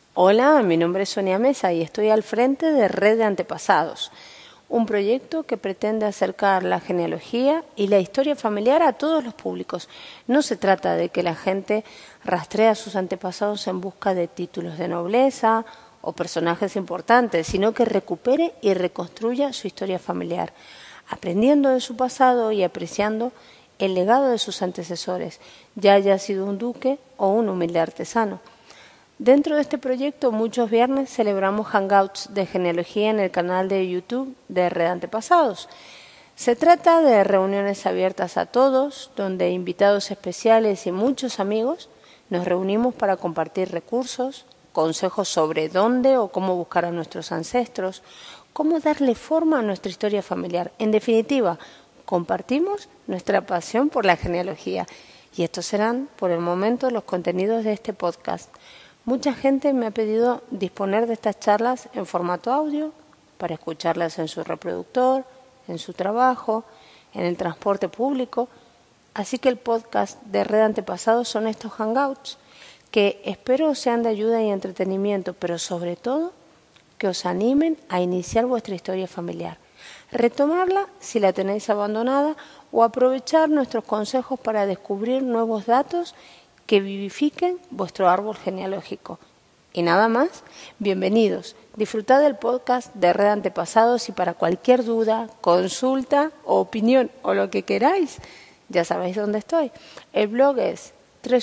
Hola, mi nombre es Sonia Mesa y estoy al frente de Red de Antepasados, un proyecto que pretende acercar la genealogía y la historia familiar a todos los públicos. No se trata de que la gente rastree a sus antepasados en busca de títulos de nobleza o personajes importantes, sino que recupere y reconstruya su historia familiar, aprendiendo de su pasado y apreciando el legado de sus antecesores, ya haya sido un duque o un humilde artesano. Dentro de este proyecto, muchos viernes celebramos hangouts de genealogía en el canal de YouTube de Red Antepasados. Se trata de reuniones abiertas a todos, donde invitados especiales y muchos amigos nos reunimos para compartir recursos, consejos sobre dónde o cómo buscar a nuestros ancestros, cómo darle forma a nuestra historia familiar. En definitiva, compartimos nuestra pasión por la genealogía. Y estos serán, por el momento, los contenidos de este podcast. Mucha gente me ha pedido disponer de estas charlas en formato audio para escucharlas en su reproductor, en su trabajo, en el transporte público. Así que el podcast de Red Antepasados son estos hangouts que espero sean de ayuda y entretenimiento, pero sobre todo que os animen a iniciar vuestra historia familiar, retomarla si la tenéis abandonada o aprovechar nuestros consejos para descubrir nuevos datos que vivifiquen vuestro árbol genealógico. Y nada más, bienvenidos. Disfrutad del podcast de Red Antepasados y para cualquier duda, consulta o opinión o lo que queráis, ya sabéis dónde estoy. El blog es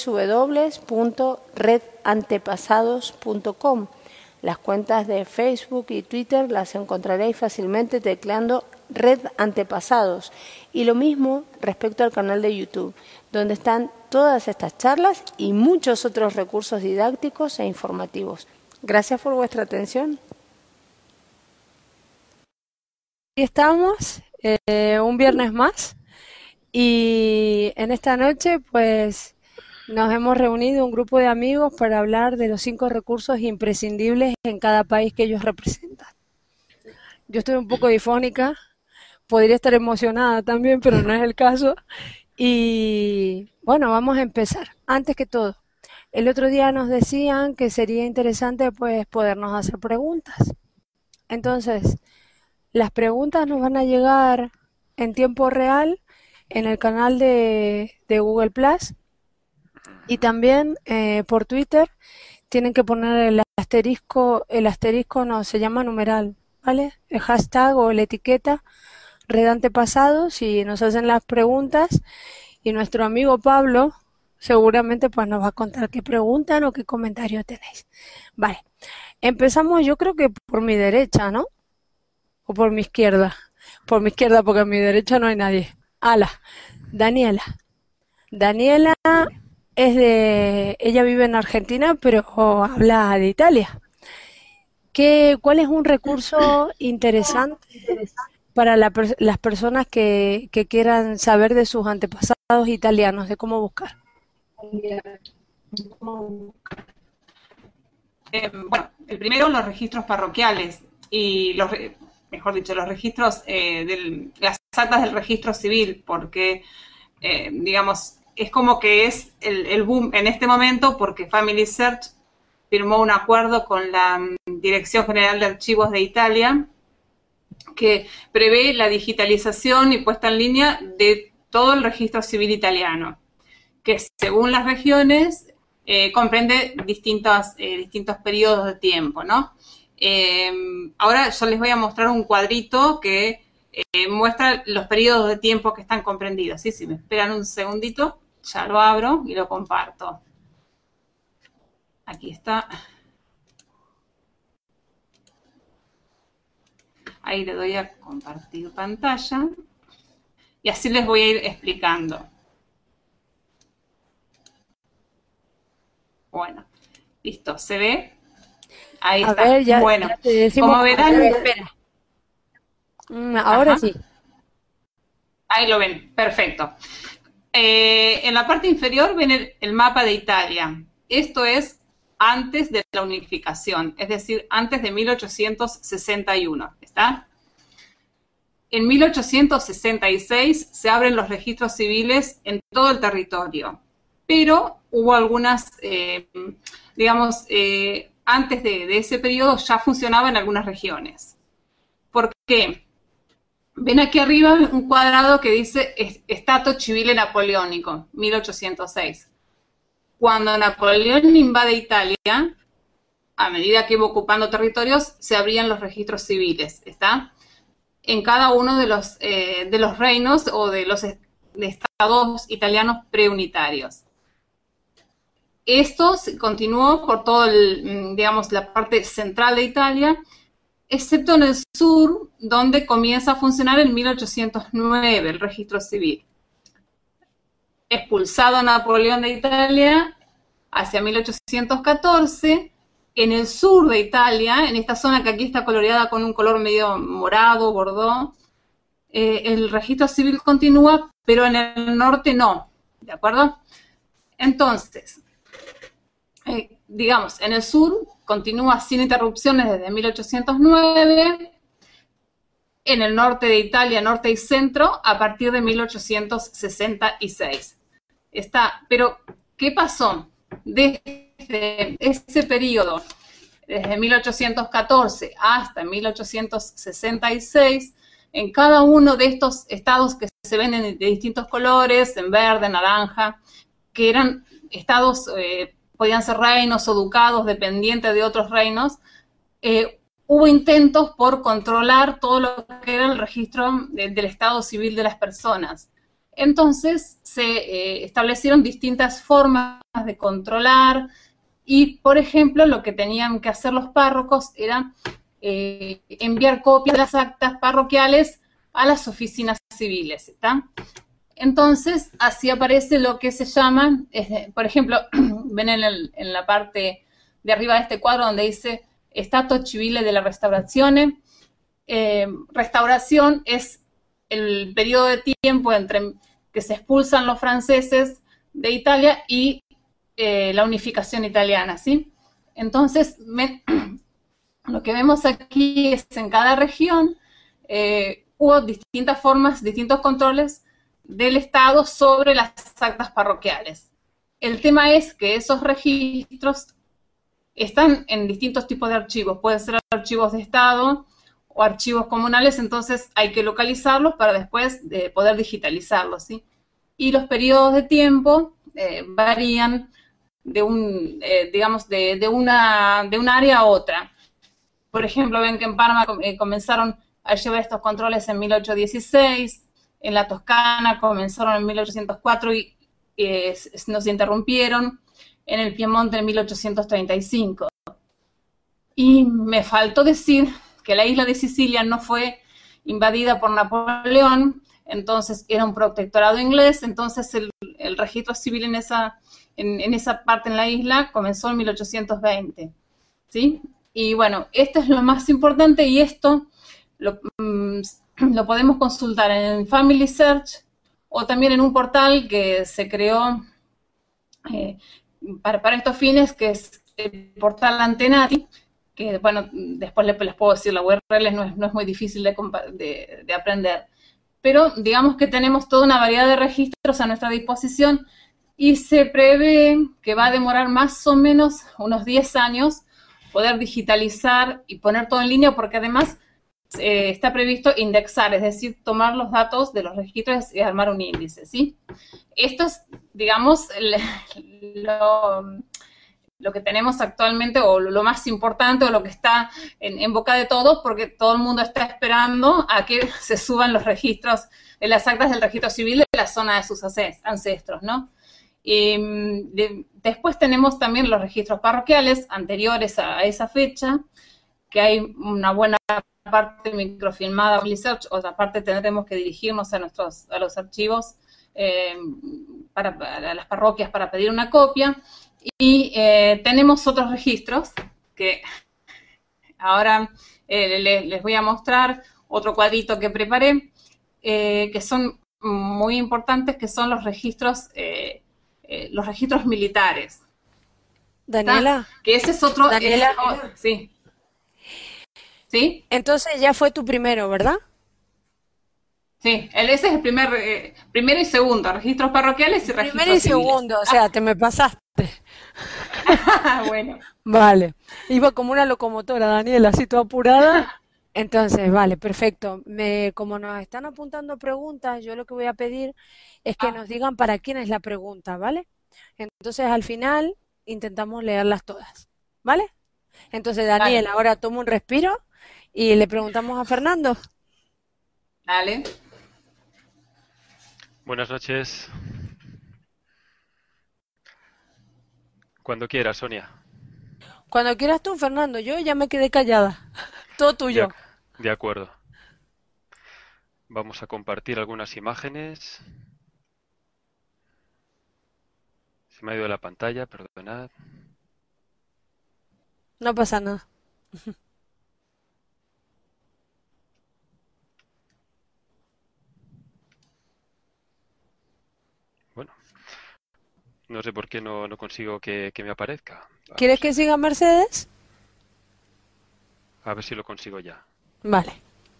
www.redantepasados.com. Las cuentas de Facebook y Twitter las encontraréis fácilmente tecleando Red Antepasados. Y lo mismo respecto al canal de YouTube, donde están todas estas charlas y muchos otros recursos didácticos e informativos. Gracias por vuestra atención. Aquí estamos, un viernes más, y en esta noche pues nos hemos reunido un grupo de amigos para hablar de los 5 recursos imprescindibles en cada país que ellos representan. Yo estoy un poco difónica, podría estar emocionada también, pero no es el caso. Y bueno, vamos a empezar. Antes que todo, el otro día nos decían que sería interesante pues podernos hacer preguntas. Entonces, las preguntas nos van a llegar en tiempo real en el canal de Google Plus y también por Twitter. Tienen que poner el asterisco no, se llama numeral, ¿vale? El hashtag o la etiqueta Red Antepasados y nos hacen las preguntas y nuestro amigo Pablo seguramente pues nos va a contar qué preguntan o qué comentario tenéis. Vale, empezamos yo creo que por mi derecha, ¿no? O por mi izquierda. Por mi izquierda porque a mi derecha no hay nadie. Ala, Daniela. Daniela ella vive en Argentina pero habla de Italia. ¿Cuál es un recurso interesante para las personas que quieran saber de sus antepasados italianos, de cómo buscar? Bueno, el primero, los registros parroquiales y mejor dicho, los registros, las actas del registro civil, porque, digamos, es como que es el boom en este momento porque Family Search firmó un acuerdo con la Dirección General de Archivos de Italia que prevé la digitalización y puesta en línea de todo el registro civil italiano, que según las regiones comprende distintos periodos de tiempo, ¿no? Ahora yo les voy a mostrar un cuadrito que muestra los periodos de tiempo que están comprendidos, ¿sí? Si me esperan un segundito, ya lo abro y lo comparto. Aquí está. Ahí le doy a compartir pantalla y así les voy a ir explicando. Bueno, listo, ¿se ve? Ahí A está. ver, Bueno, ya te decimos. como verán, Espera. Ahora ajá, sí. ahí lo ven, perfecto. En la parte inferior ven el mapa de Italia. Esto es antes de la unificación, es decir, antes de 1861, ¿está? En 1866 se abren los registros civiles en todo el territorio, pero hubo algunas, antes de ese periodo ya funcionaba en algunas regiones. ¿Por qué? Ven aquí arriba un cuadrado que dice Stato Civile Napoleónico, 1806. Cuando Napoleón invade Italia, a medida que iba ocupando territorios, se abrían los registros civiles, ¿está? En cada uno de los reinos o de los estados italianos preunitarios. Esto continuó por todo digamos, la parte central de Italia, excepto en el sur, donde comienza a funcionar en 1809 el registro civil. Expulsado Napoleón de Italia hacia 1814, en el sur de Italia, en esta zona que aquí está coloreada con un color medio morado, bordó, el registro civil continúa, pero en el norte no, ¿de acuerdo? Entonces, digamos, en el sur continúa sin interrupciones desde 1809, en el norte de Italia, norte y centro, a partir de 1866. Pero, ¿qué pasó? Desde ese periodo, desde 1814 hasta 1866, en cada uno de estos estados que se ven de distintos colores, en verde, naranja, que eran estados, podían ser reinos o ducados, dependientes de otros reinos, hubo intentos por controlar todo lo que era el registro del estado civil de las personas. Entonces se establecieron distintas formas de controlar y, por ejemplo, lo que tenían que hacer los párrocos era enviar copias de las actas parroquiales a las oficinas civiles, ¿está? Entonces, así aparece lo que se llama, por ejemplo, ven en la parte de arriba de este cuadro donde dice Stato Civile della Restaurazione. Restauración es el periodo de tiempo entre que se expulsan los franceses de Italia y la unificación italiana, ¿sí? Entonces, lo que vemos aquí es en cada región hubo distintas formas, distintos controles del Estado sobre las actas parroquiales. El tema es que esos registros están en distintos tipos de archivos, pueden ser archivos de Estado o archivos comunales, entonces hay que localizarlos para después poder digitalizarlos, ¿sí? Y los periodos de tiempo varían de un área a otra. Por ejemplo, ven que en Parma comenzaron a llevar estos controles en 1816, en la Toscana comenzaron en 1804 y no se interrumpieron, en el Piemonte en 1835. Y me faltó decir que la isla de Sicilia no fue invadida por Napoleón, entonces era un protectorado inglés, entonces el registro civil en esa parte en la isla comenzó en 1820, ¿sí? Y bueno, esto es lo más importante y esto lo podemos consultar en Family Search o también en un portal que se creó para estos fines, que es el portal Antenati, que bueno, después les puedo decir, la URL no es muy difícil de aprender. Pero digamos que tenemos toda una variedad de registros a nuestra disposición y se prevé que va a demorar más o menos unos 10 años poder digitalizar y poner todo en línea, porque además está previsto indexar, es decir, tomar los datos de los registros y armar un índice, ¿sí? Esto es, digamos, lo que tenemos actualmente, o lo más importante, o lo que está en boca de todos, porque todo el mundo está esperando a que se suban los registros, las actas del registro civil de la zona de sus ancestros, ¿no? Después tenemos también los registros parroquiales anteriores a esa fecha, que hay una buena parte microfilmada, otra parte tendremos que dirigirnos a los archivos para las parroquias para pedir una copia. Y tenemos otros registros que ahora les voy a mostrar, otro cuadrito que preparé, que son muy importantes, que son los registros militares. Daniela. ¿Está? Que ese es otro... Daniela. Sí. ¿Sí? Entonces ya fue tu primero, ¿verdad? Sí, ese es el primero y segundo, registros parroquiales y registros Primero y civiles. segundo, o sea, te me pasaste. Bueno, Vale. Iba como una locomotora, Daniela, así toda apurada. Entonces, vale, perfecto. Como nos están apuntando preguntas, yo lo que voy a pedir es que ah, nos digan para quién es la pregunta, ¿vale? Entonces, al final, intentamos leerlas todas, ¿vale? Entonces, Daniel, dale, ahora toma un respiro y le preguntamos a Fernando. dale. Buenas noches. Cuando quieras, Sonia. Cuando quieras tú, Fernando, yo ya me quedé callada. Todo De, tuyo. ac- de acuerdo. Vamos a compartir algunas imágenes. Se me ha ido la pantalla, perdonad. No pasa nada. Bueno, no sé por qué no consigo que me aparezca. ¿Quieres Vamos a que ver. siga Mercedes? A ver si lo consigo ya. Vale.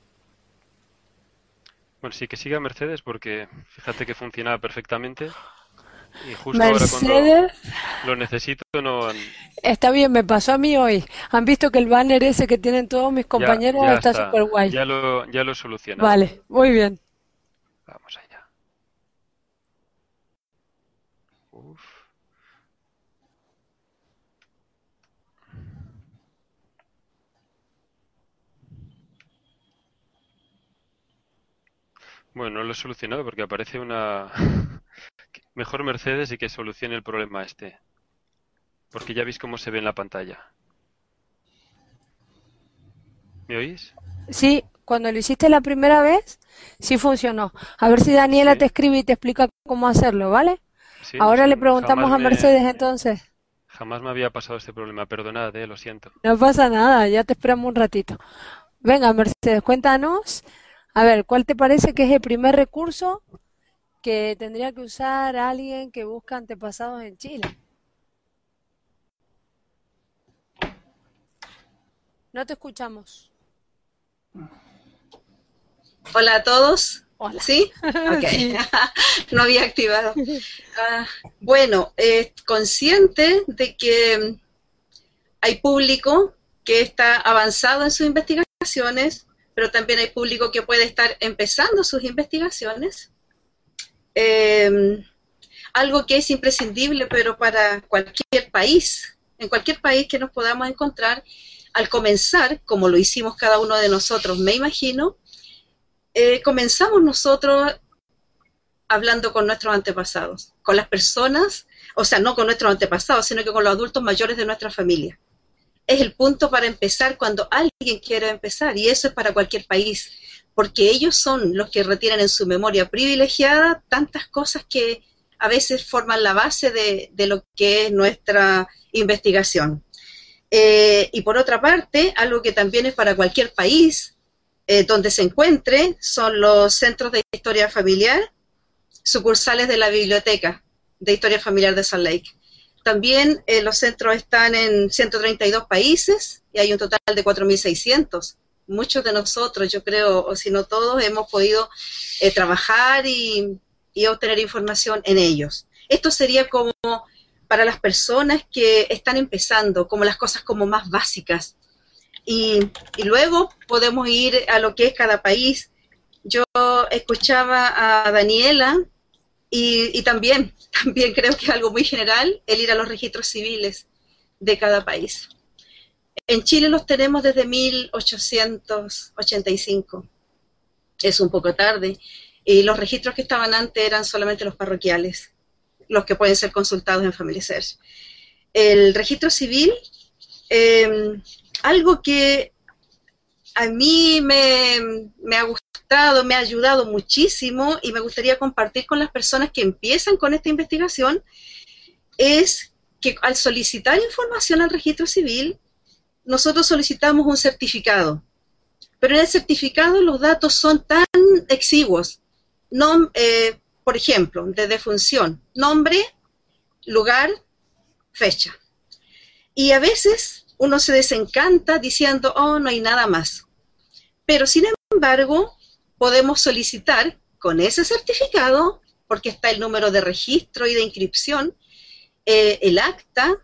Bueno, sí que siga Mercedes porque fíjate que funcionaba perfectamente y justo ahora cuando Mercedes, lo necesito no... está bien, me pasó a mí hoy. ¿Han visto que el banner ese que tienen todos mis Ya, compañeros ya está súper está. guay? Ya lo he solucionado. Vale, muy bien. Vamos allá. Uf. Bueno, no lo he solucionado porque aparece una mejor Mercedes y que solucione el problema este. Porque ya veis cómo se ve en la pantalla. ¿Me oís? Sí, cuando lo hiciste la primera vez, sí funcionó. A ver si Daniela te Sí, escribe y te explica cómo hacerlo, ¿vale? sí, es Ahora que le preguntamos a Mercedes entonces. jamás me había pasado este problema. Perdonad, lo siento. No pasa nada, ya te esperamos un ratito. Venga, Mercedes, cuéntanos. A ver, ¿cuál te parece que es el primer recurso que tendría que usar alguien que busca antepasados en Chile? No te escuchamos. Hola a todos. Hola. ¿Sí? Ok. Sí. No había activado. Bueno, consciente de que hay público que está avanzado en sus investigaciones, pero también hay público que puede estar empezando sus investigaciones. Algo que es imprescindible, pero para cualquier país, en cualquier país que nos podamos encontrar, al comenzar, como lo hicimos cada uno de nosotros, me imagino, comenzamos nosotros hablando con nuestros antepasados, con las personas, o sea, no con nuestros antepasados, sino que con los adultos mayores de nuestra familia. Es el punto para empezar cuando alguien quiere empezar, y eso es para cualquier país, porque ellos son los que retienen en su memoria privilegiada tantas cosas que a veces forman la base de lo que es nuestra investigación. Y por otra parte, algo que también es para cualquier país, donde se encuentre, son los centros de historia familiar, sucursales de la Biblioteca de Historia Familiar de Salt Lake. También los centros están en 132 países y hay un total de 4.600. Muchos de nosotros, yo creo, o si no todos, hemos podido trabajar y obtener información en ellos. Esto sería como para las personas que están empezando, como las cosas como más básicas. Y luego podemos ir a lo que es cada país. Yo escuchaba a Daniela y también creo que es algo muy general el ir a los registros civiles de cada país. En Chile los tenemos desde 1885. Es un poco tarde. Y los registros que estaban antes eran solamente los parroquiales, los que pueden ser consultados en Family Search. El registro civil, algo que a mí me ha gustado, me ha ayudado muchísimo y me gustaría compartir con las personas que empiezan con esta investigación, es que al solicitar información al registro civil, nosotros solicitamos un certificado, pero en el certificado los datos son tan exiguos. Por ejemplo, de defunción, nombre, lugar, fecha. Y a veces uno se desencanta diciendo, oh, no hay nada más. Pero sin embargo, podemos solicitar con ese certificado, porque está el número de registro y de inscripción, el acta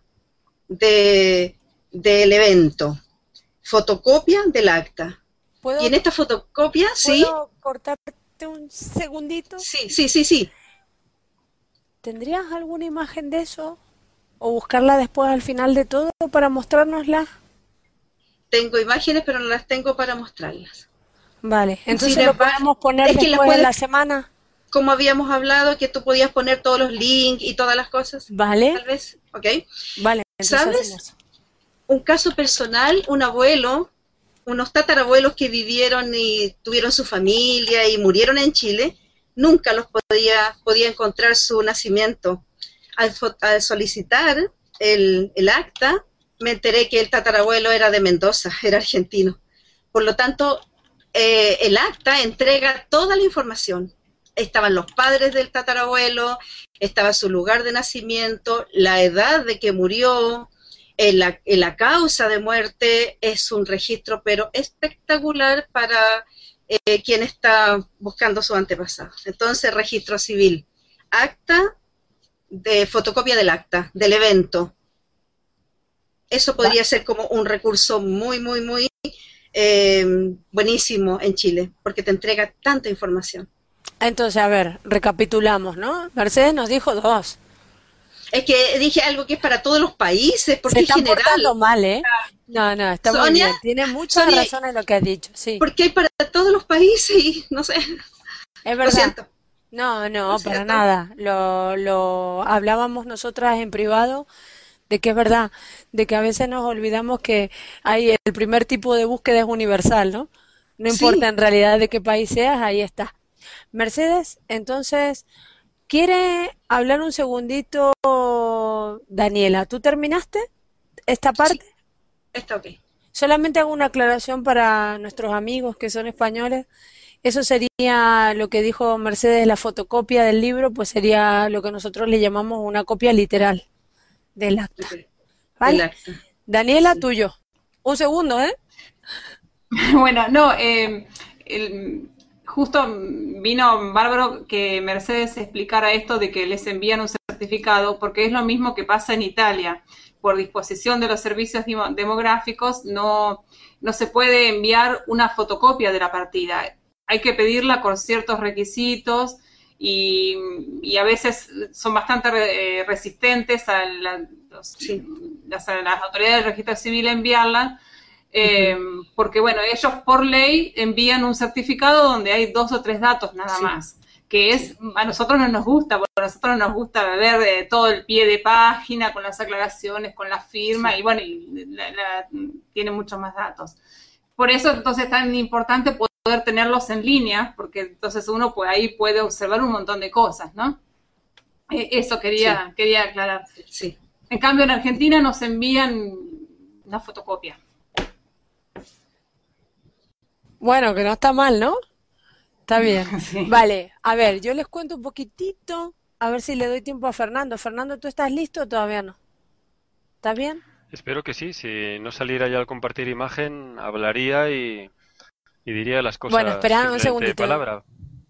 del evento, fotocopia del acta. Y en esta fotocopia, sí. ¿Puedo cortarte un segundito? Sí. ¿Tendrías alguna imagen de eso? ¿O buscarla después al final de todo para mostrárnosla? Tengo imágenes, pero no las tengo para mostrarlas. Vale, entonces Sin lo embargo, podemos poner es que después en la semana. Como habíamos hablado, que tú podías poner todos los links y todas las cosas. Vale. Tal vez, ¿ok? Vale, entonces ¿sabes? hacemos. Un caso personal, un abuelo, unos tatarabuelos que vivieron y tuvieron su familia y murieron en Chile, nunca los podía encontrar su nacimiento. Al solicitar el acta, me enteré que el tatarabuelo era de Mendoza, era argentino. Por lo tanto, el acta entrega toda la información. Estaban los padres del tatarabuelo, estaba su lugar de nacimiento, la edad de que murió, la causa de muerte. Es un registro, pero espectacular para quien está buscando su antepasado. Entonces, registro civil, acta, de fotocopia del acta, del evento. Eso podría ser como un recurso muy buenísimo en Chile, porque te entrega tanta información. Entonces, a ver, recapitulamos, ¿no? Mercedes nos dijo 2. Es que dije algo que es para todos los países, porque Se están en general... portando mal, ¿eh? No, está Sonia, muy bien. Tiene mucha Sonia, razón en lo que has dicho, sí. Porque hay para todos los países y no sé. Es verdad. Lo siento. No, para nada. Lo hablábamos nosotras en privado, de que es verdad, de que a veces nos olvidamos que hay el primer tipo de búsqueda es universal, ¿no? No importa en realidad de qué país seas, ahí está. Mercedes, entonces, ¿quiere hablar un segundito Daniela? ¿Tú terminaste esta parte? Sí, está ok. Solamente hago una aclaración para nuestros amigos que son españoles. Eso sería lo que dijo Mercedes, la fotocopia del libro, pues sería lo que nosotros le llamamos una copia literal del acta. Okay. ¿Vale? El acta. Daniela, tuyo. Un segundo, ¿eh? Bueno, no, justo vino bárbaro que Mercedes explicara esto de que les envían un certificado, porque es lo mismo que pasa en Italia. Por disposición de los servicios demográficos no se puede enviar una fotocopia de la partida. Hay que pedirla con ciertos requisitos y a veces son bastante resistentes a las autoridades del registro civil a enviarla, porque bueno, ellos por ley envían un certificado donde hay 2 o 3 datos nada más, que a nosotros no nos gusta, porque a nosotros nos gusta ver todo el pie de página con las aclaraciones, con la firma, y bueno, tiene muchos más datos. Por eso entonces es tan importante poder tenerlos en línea, porque entonces uno ahí puede observar un montón de cosas, ¿no? Eso quería aclarar. Sí. En cambio, en Argentina nos envían una fotocopia. Bueno, que no está mal, ¿no? Está bien. Sí. Vale, a ver, yo les cuento un poquitito, a ver si le doy tiempo a Fernando. Fernando, ¿tú estás listo o todavía no? ¿Estás bien? Espero que sí. Si no saliera ya al compartir imagen, hablaría y diría las cosas Bueno, espera un simplemente de segundito. palabra.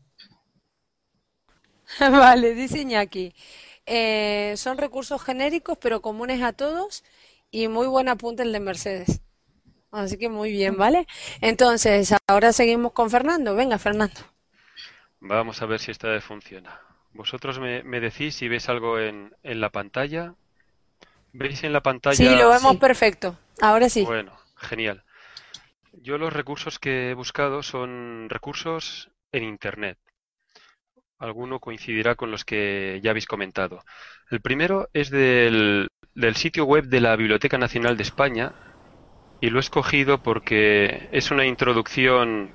Vale, dice Iñaki. Son recursos genéricos, pero comunes a todos y muy buen apunte el de Mercedes. Así que muy bien, ¿vale? Entonces, ahora seguimos con Fernando. Venga, Fernando. Vamos a ver si esta vez funciona. Vosotros me decís si veis algo en la pantalla. ¿Veis en la pantalla? Sí, lo vemos perfecto. Ahora sí. Bueno, genial. Yo los recursos que he buscado son recursos en Internet. Alguno coincidirá con los que ya habéis comentado. El primero es del sitio web de la Biblioteca Nacional de España y lo he escogido porque es una introducción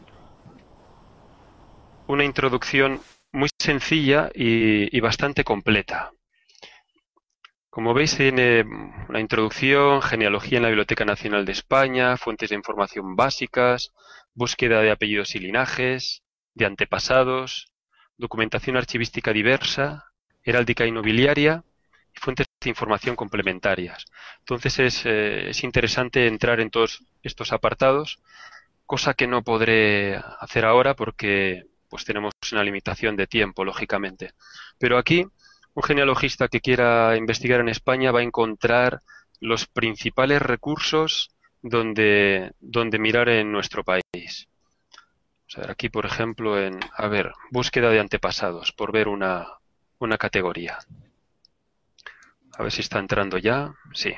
muy sencilla y bastante completa. Como veis, tiene una introducción, genealogía en la Biblioteca Nacional de España, fuentes de información básicas, búsqueda de apellidos y linajes, de antepasados, documentación archivística diversa, heráldica y nobiliaria y fuentes de información complementarias. Entonces es interesante entrar en todos estos apartados, cosa que no podré hacer ahora porque pues tenemos una limitación de tiempo, lógicamente. Pero aquí un genealogista que quiera investigar en España va a encontrar los principales recursos donde mirar en nuestro país. O sea, aquí, por ejemplo, búsqueda de antepasados, por ver una categoría. A ver si está entrando ya. Sí.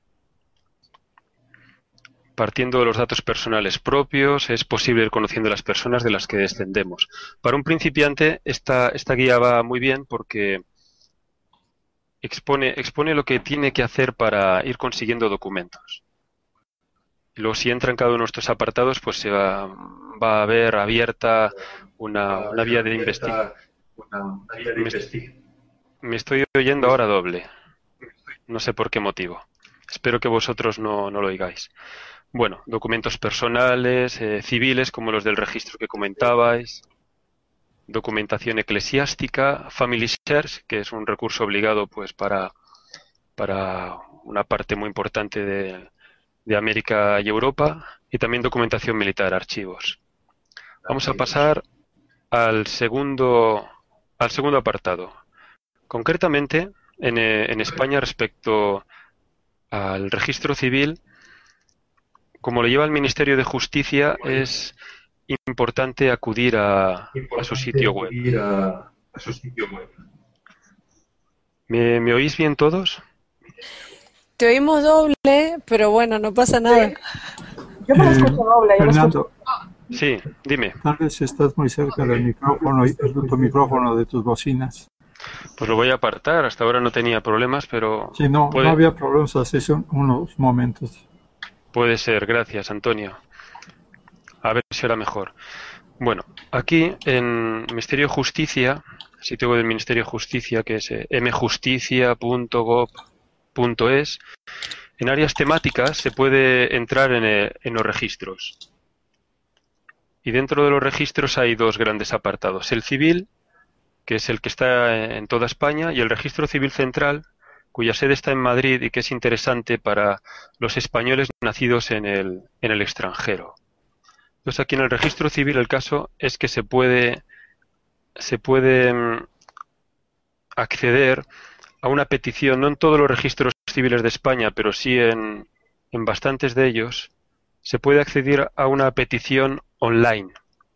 Partiendo de los datos personales propios, es posible ir conociendo las personas de las que descendemos. Para un principiante, esta guía va muy bien porque expone lo que tiene que hacer para ir consiguiendo documentos. Y luego, si entra en cada uno de nuestros apartados, pues se va a ver abierta una vía de investigación. Me estoy oyendo ahora doble. No sé por qué motivo. Espero que vosotros no lo oigáis. Bueno, documentos personales, civiles, como los del registro que comentabais, documentación eclesiástica, Family Search, que es un recurso obligado pues para una parte muy importante de América y Europa, y también documentación militar, archivos. Vamos a pasar al segundo apartado. Concretamente, en España, respecto al registro civil, como lo lleva el Ministerio de Justicia, es importante acudir a su sitio web. ¿Me oís bien todos? Te oímos doble, pero bueno, no pasa nada. Yo me lo escucho doble. Fernando, Sí, dime. tal vez estás muy cerca del micrófono y tu micrófono de tus bocinas. Pues lo voy a apartar. Hasta ahora no tenía problemas, pero Sí, no había problemas hace unos momentos. Puede ser. Gracias, Antonio. A ver si ahora mejor. Bueno, aquí en Ministerio de Justicia, sitio web del Ministerio de Justicia, que es mjusticia.gov.es, en áreas temáticas se puede entrar en los registros. Y dentro de los registros hay dos grandes apartados. El civil, que es el que está en toda España, y el registro civil central, cuya sede está en Madrid y que es interesante para los españoles nacidos en el extranjero. Entonces, aquí en el registro civil el caso es que se puede acceder a una petición, no en todos los registros civiles de España, pero sí en bastantes de ellos, se puede acceder a una petición online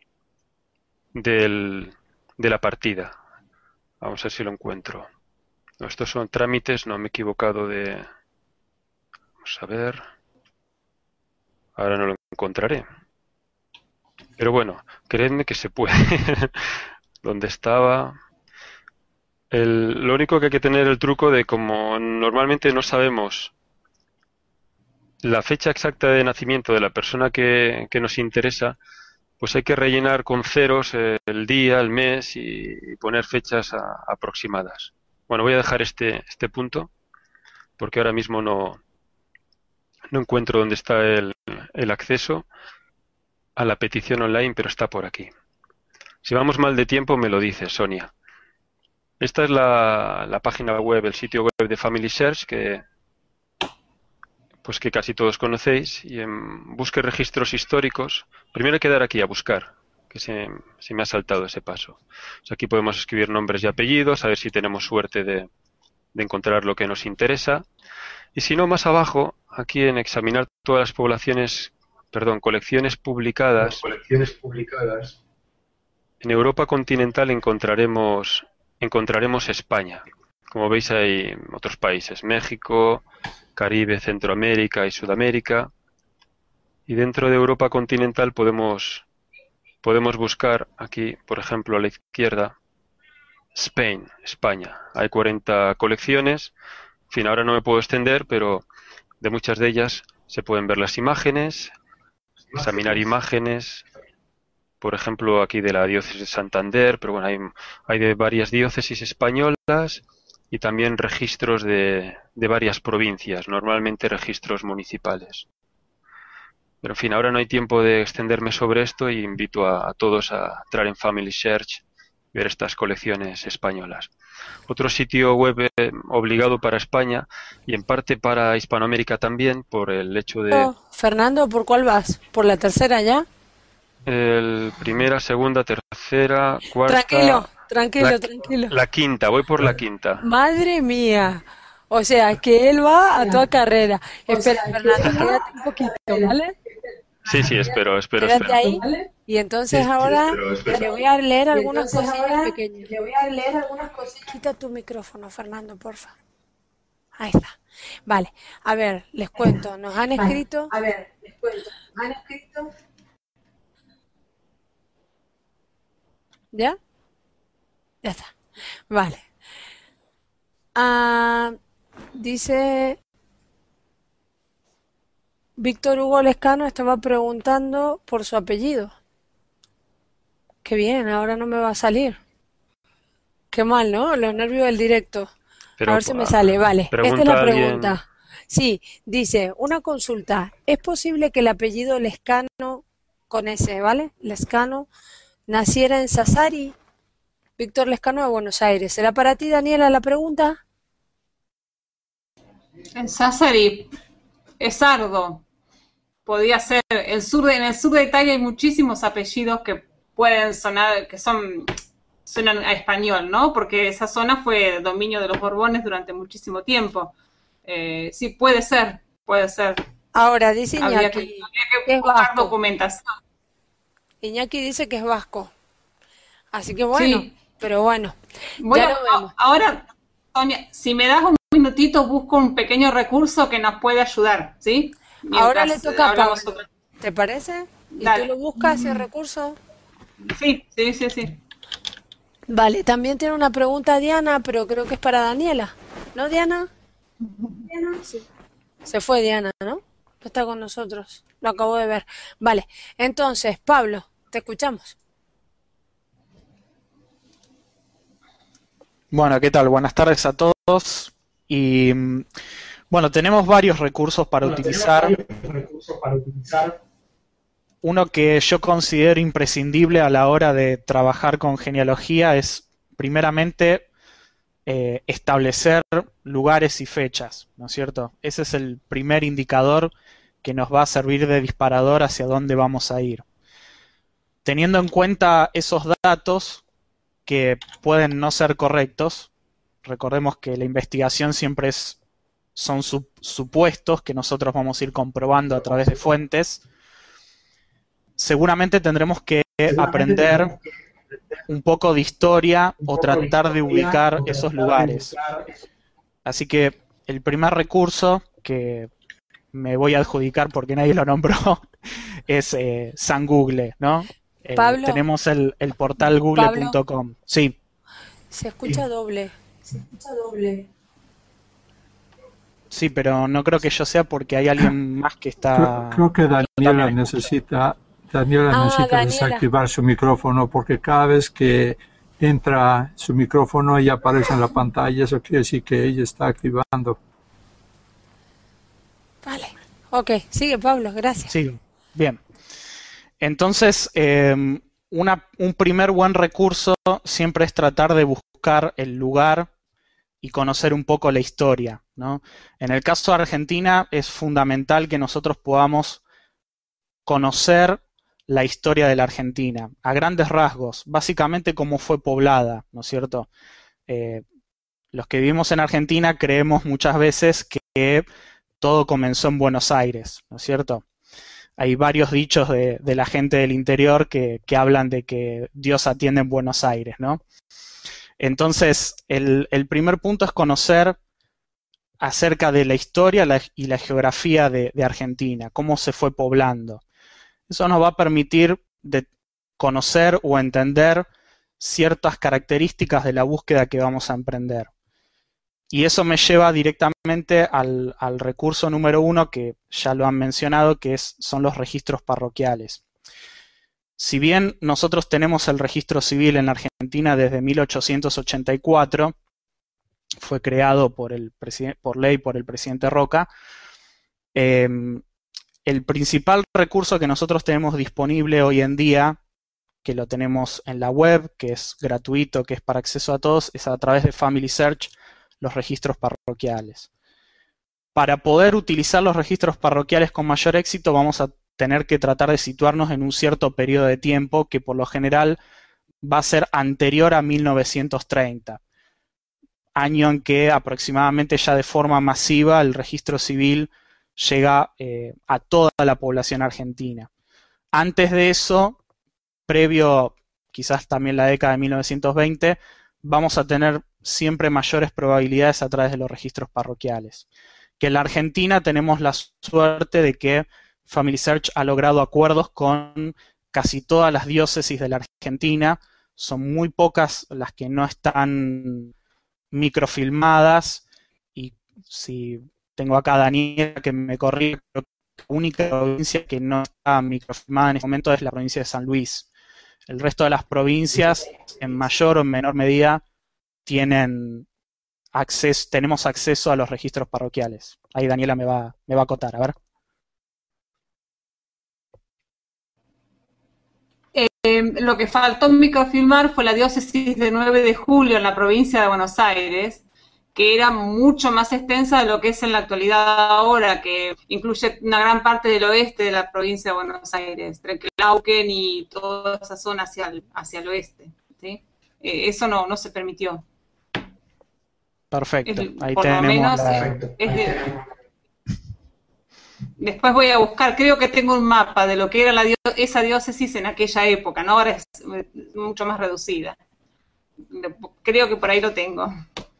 de la partida. Vamos a ver si lo encuentro. No, estos son trámites, no me he equivocado de... Vamos a ver. Ahora no lo encontraré. Pero bueno, creedme que se puede. ¿Dónde estaba? Lo único que hay que tener el truco de, como normalmente no sabemos la fecha exacta de nacimiento de la persona que nos interesa, pues hay que rellenar con ceros el día, el mes y poner fechas aproximadas. Bueno, voy a dejar este punto porque ahora mismo no encuentro dónde está el acceso a la petición online, pero está por aquí. Si vamos mal de tiempo, me lo dice Sonia. Esta es la página web, el sitio web de Family Search, que casi todos conocéis, y en busque registros históricos, primero hay que dar aquí a buscar, que se me ha saltado ese paso. O sea, aquí podemos escribir nombres y apellidos, a ver si tenemos suerte de encontrar lo que nos interesa. Y si no, más abajo, aquí en examinar todas las colecciones publicadas, en Europa continental encontraremos España. Como veis, hay otros países, México, Caribe, Centroamérica y Sudamérica. Y dentro de Europa continental podemos buscar aquí, por ejemplo, a la izquierda, Spain, España. Hay 40 colecciones. En fin, ahora no me puedo extender, pero de muchas de ellas se pueden ver las imágenes, examinar imágenes, por ejemplo, aquí de la diócesis de Santander, pero bueno, hay de varias diócesis españolas y también registros de varias provincias, normalmente registros municipales. Pero en fin, ahora no hay tiempo de extenderme sobre esto y invito a todos a entrar en Family Search, ver estas colecciones españolas. Otro sitio web obligado para España y en parte para Hispanoamérica también, por el hecho de... Fernando, ¿por cuál vas? ¿Por la tercera ya? Primera, segunda, tercera, cuarta... Tranquilo, tranquilo. La quinta, voy por la quinta. Madre mía. O sea, que él va a toda carrera. Espera, Fernando, quédate un poquito, ¿vale? Sí, espero. Quédate ahí. Y entonces ahora le voy a leer algunas cosillas pequeñas. Quita tu micrófono, Fernando, porfa. Ahí está. Vale. A ver, les cuento. Nos han escrito. ¿Ya? Ya está. Vale. Dice Víctor Hugo Lescano estaba preguntando por su apellido. Qué bien, ahora no me va a salir. Qué mal, ¿no? Los nervios del directo. Pero, A ver si me sale. Vale, esta es la pregunta a alguien. pregunta. Sí, dice, una consulta. ¿Es posible que el apellido Lescano, con S, ¿vale? Lescano, naciera en Sassari? Víctor Lescano de Buenos Aires. ¿Será para ti, Daniela, la pregunta? En Sassari es sardo. Podía ser. En el sur de Italia hay muchísimos apellidos que pueden sonar, suenan a español, ¿no? Porque esa zona fue dominio de los Borbones durante muchísimo tiempo. Sí, puede ser. Ahora, dice Habría Iñaki, que que es buscar vasco. documentación. Iñaki dice que es vasco. Así que bueno, Sí. pero bueno, Voy ya a- lo vemos. ahora, Sonia, si me das un minutito, busco un pequeño recurso que nos puede ayudar, ¿sí? Ahora Mientras, le toca a hablamos Pablo. otra- ¿Te parece? ¿Y Dale. tú lo buscas ese recurso? Sí. Vale, también tiene una pregunta Diana, pero creo que es para Daniela. ¿No, Diana? Sí. Se fue Diana, ¿no? No está con nosotros. Lo acabo de ver. Vale, entonces, Pablo, te escuchamos. Bueno, ¿qué tal? Buenas tardes a todos. Y bueno, tenemos varios recursos para utilizar. Uno que yo considero imprescindible a la hora de trabajar con genealogía es, primeramente, establecer lugares y fechas, ¿no es cierto? Ese es el primer indicador que nos va a servir de disparador hacia dónde vamos a ir. Teniendo en cuenta esos datos, que pueden no ser correctos, recordemos que la investigación siempre son supuestos que nosotros vamos a ir comprobando a través de fuentes, seguramente tendremos que aprender un poco de historia o tratar de ubicar esos lugares. Así que el primer recurso que me voy a adjudicar porque nadie lo nombró es San Google, ¿no? Pablo. Tenemos el portal google.com. Sí. Se escucha doble. Sí, pero no creo que yo sea porque hay alguien más que está... Creo que Daniela necesita Daniela. desactivar su micrófono porque cada vez que entra su micrófono ella aparece en la pantalla, eso quiere decir que ella está activando. Vale. Ok, sigue Pablo, gracias. Sí, bien. Entonces, un primer buen recurso siempre es tratar de buscar el lugar y conocer un poco la historia, ¿no? En el caso de Argentina es fundamental que nosotros podamos conocer la historia de la Argentina, a grandes rasgos, básicamente cómo fue poblada, ¿no es cierto? Los que vivimos en Argentina creemos muchas veces que todo comenzó en Buenos Aires, ¿no es cierto? Hay varios dichos de la gente del interior que hablan de que Dios atiende en Buenos Aires, ¿no? Entonces, el primer punto es conocer acerca de la historia y la geografía de Argentina, cómo se fue poblando. Eso nos va a permitir conocer o entender ciertas características de la búsqueda que vamos a emprender. Y eso me lleva directamente al recurso número 1, que ya lo han mencionado, que son los registros parroquiales. Si bien nosotros tenemos el registro civil en Argentina desde 1884, fue creado por ley por el presidente Roca, el principal recurso que nosotros tenemos disponible hoy en día, que lo tenemos en la web, que es gratuito, que es para acceso a todos, es a través de Family Search, los registros parroquiales. Para poder utilizar los registros parroquiales con mayor éxito, vamos a tener que tratar de situarnos en un cierto periodo de tiempo que por lo general va a ser anterior a 1930, año en que aproximadamente ya de forma masiva el registro civil llega a toda la población argentina. Antes de eso, previo quizás también la década de 1920, vamos a tener siempre mayores probabilidades a través de los registros parroquiales. Que en la Argentina tenemos la suerte de que Family Search ha logrado acuerdos con casi todas las diócesis de la Argentina. Son muy pocas las que no están microfilmadas, y si tengo acá a Daniela que me corrige, creo que la única provincia que no está microfilmada en este momento es la provincia de San Luis. El resto de las provincias, en mayor o menor medida, tenemos acceso a los registros parroquiales. Ahí Daniela me va a acotar, a ver. Lo que faltó microfilmar fue la diócesis de 9 de Julio en la provincia de Buenos Aires, que era mucho más extensa de lo que es en la actualidad ahora, que incluye una gran parte del oeste de la provincia de Buenos Aires, Trenquelauquen y toda esa zona hacia el oeste, ¿sí? Eso no se permitió. Perfecto, ahí por lo tenemos menos, después voy a buscar, creo que tengo un mapa de lo que era esa diócesis en aquella época, ¿no? Ahora es mucho más reducida. Creo que por ahí lo tengo.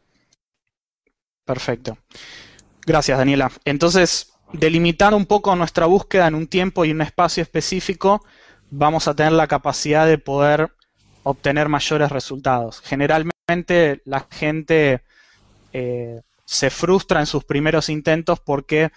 Perfecto. Gracias, Daniela. Entonces, delimitando un poco nuestra búsqueda en un tiempo y un espacio específico, vamos a tener la capacidad de poder obtener mayores resultados. Generalmente la gente se frustra en sus primeros intentos porque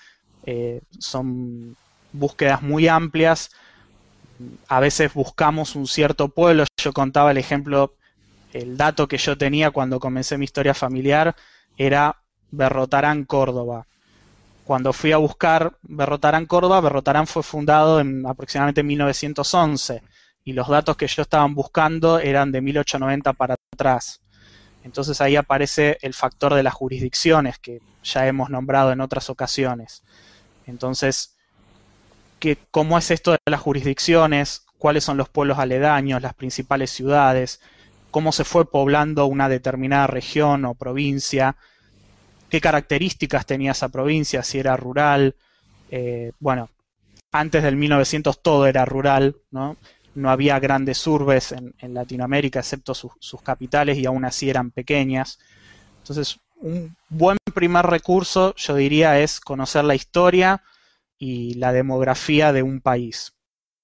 son búsquedas muy amplias. A veces buscamos un cierto pueblo. Yo contaba el ejemplo, el dato que yo tenía cuando comencé mi historia familiar era Berrotarán, Córdoba. Cuando fui a buscar Berrotarán, Córdoba, Berrotarán fue fundado en aproximadamente 1911 y los datos que yo estaba buscando eran de 1890 para atrás. Entonces ahí aparece el factor de las jurisdicciones que ya hemos nombrado en otras ocasiones. Entonces, ¿cómo es esto de las jurisdicciones? ¿Cuáles son los pueblos aledaños, las principales ciudades? ¿Cómo se fue poblando una determinada región o provincia? ¿Qué características tenía esa provincia? Si era rural. Bueno, antes del 1900 todo era rural, ¿no? No había grandes urbes en Latinoamérica, excepto sus capitales, y aún así eran pequeñas. Entonces, un buen primer recurso, yo diría, es conocer la historia y la demografía de un país.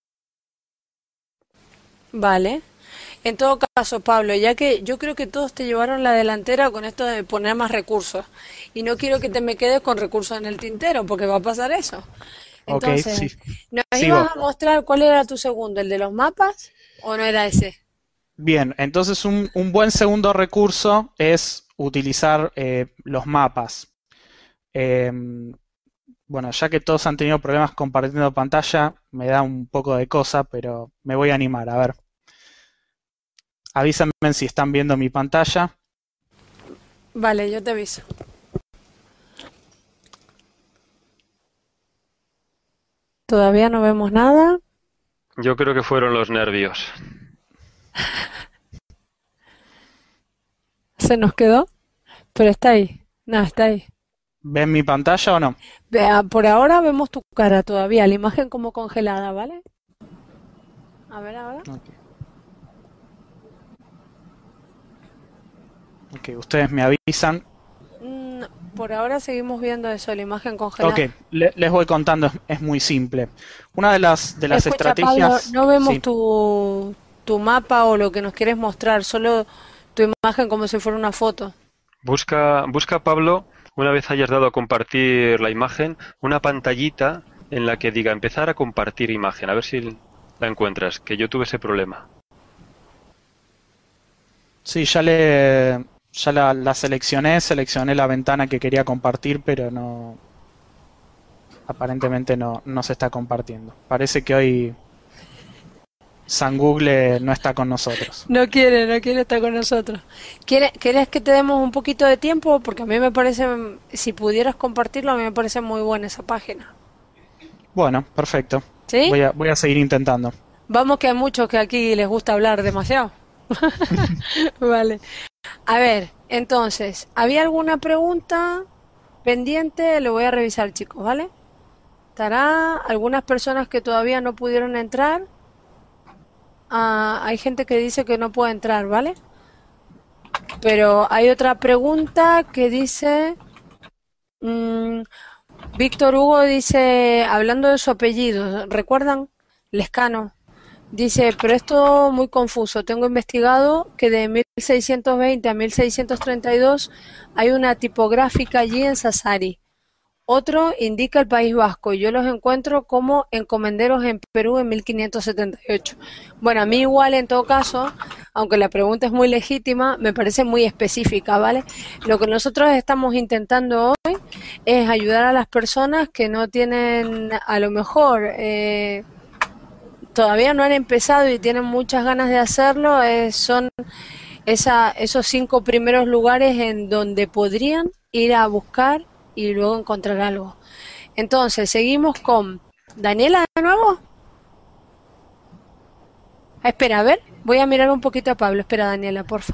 Vale. En todo caso, Pablo, ya que yo creo que todos te llevaron la delantera con esto de poner más recursos, y no quiero que te me quedes con recursos en el tintero, porque va a pasar eso. Entonces, okay, sí. ¿nos Sigo. ibas a mostrar cuál era tu segundo, el de los mapas, o no era ese? Bien, entonces un buen segundo recurso es utilizar los mapas. Bueno, ya que todos han tenido problemas compartiendo pantalla, me da un poco de cosa, pero me voy a animar, a ver. Avísenme si están viendo mi pantalla. Vale, yo te aviso. Todavía no vemos nada. Yo creo que fueron los nervios. Se nos quedó, pero está ahí. No, está ahí. ¿Ven mi pantalla o no? Vea, por ahora vemos tu cara todavía, la imagen como congelada, ¿vale? A ver ahora. Ok, ustedes me avisan. Por ahora seguimos viendo eso, la imagen congelada. Ok, les voy contando, es muy simple. Una de las Escucha, estrategias... Pablo, no vemos sí. tu mapa o lo que nos quieres mostrar, solo tu imagen como si fuera una foto. Busca, Pablo, una vez hayas dado a compartir la imagen, una pantallita en la que diga empezar a compartir imagen. A ver si la encuentras, que yo tuve ese problema. Sí, ya la seleccioné la ventana que quería compartir, pero no, aparentemente no se está compartiendo. Parece que hoy San Google no está con nosotros. No quiere estar con nosotros. ¿Quieres que te demos un poquito de tiempo? Porque a mí me parece, si pudieras compartirlo, a mí me parece muy buena esa página. Bueno, perfecto. ¿Sí? Voy a seguir intentando. Vamos, que hay muchos que aquí les gusta hablar demasiado. Vale. A ver, entonces, ¿había alguna pregunta pendiente? Lo voy a revisar, chicos, ¿vale? ¿Estará algunas personas que todavía no pudieron entrar? Hay gente que dice que no puede entrar, ¿vale? Pero hay otra pregunta que dice... mm, Víctor Hugo dice, hablando de su apellido, ¿recuerdan? Lescano. Dice, pero esto muy confuso. Tengo investigado que de 1620 a 1632 hay una tipográfica allí en Sassari. Otro indica el País Vasco y yo los encuentro como encomenderos en Perú en 1578. Bueno, a mí igual en todo caso, aunque la pregunta es muy legítima, me parece muy específica, ¿vale? Lo que nosotros estamos intentando hoy es ayudar a las personas que no tienen, a lo mejor, todavía no han empezado y tienen muchas ganas de hacerlo, son esos 5 primeros lugares en donde podrían ir a buscar y luego encontrar algo. Entonces, seguimos con Daniela de nuevo. Espera, a ver, voy a mirar un poquito a Pablo. Espera, Daniela, porfa.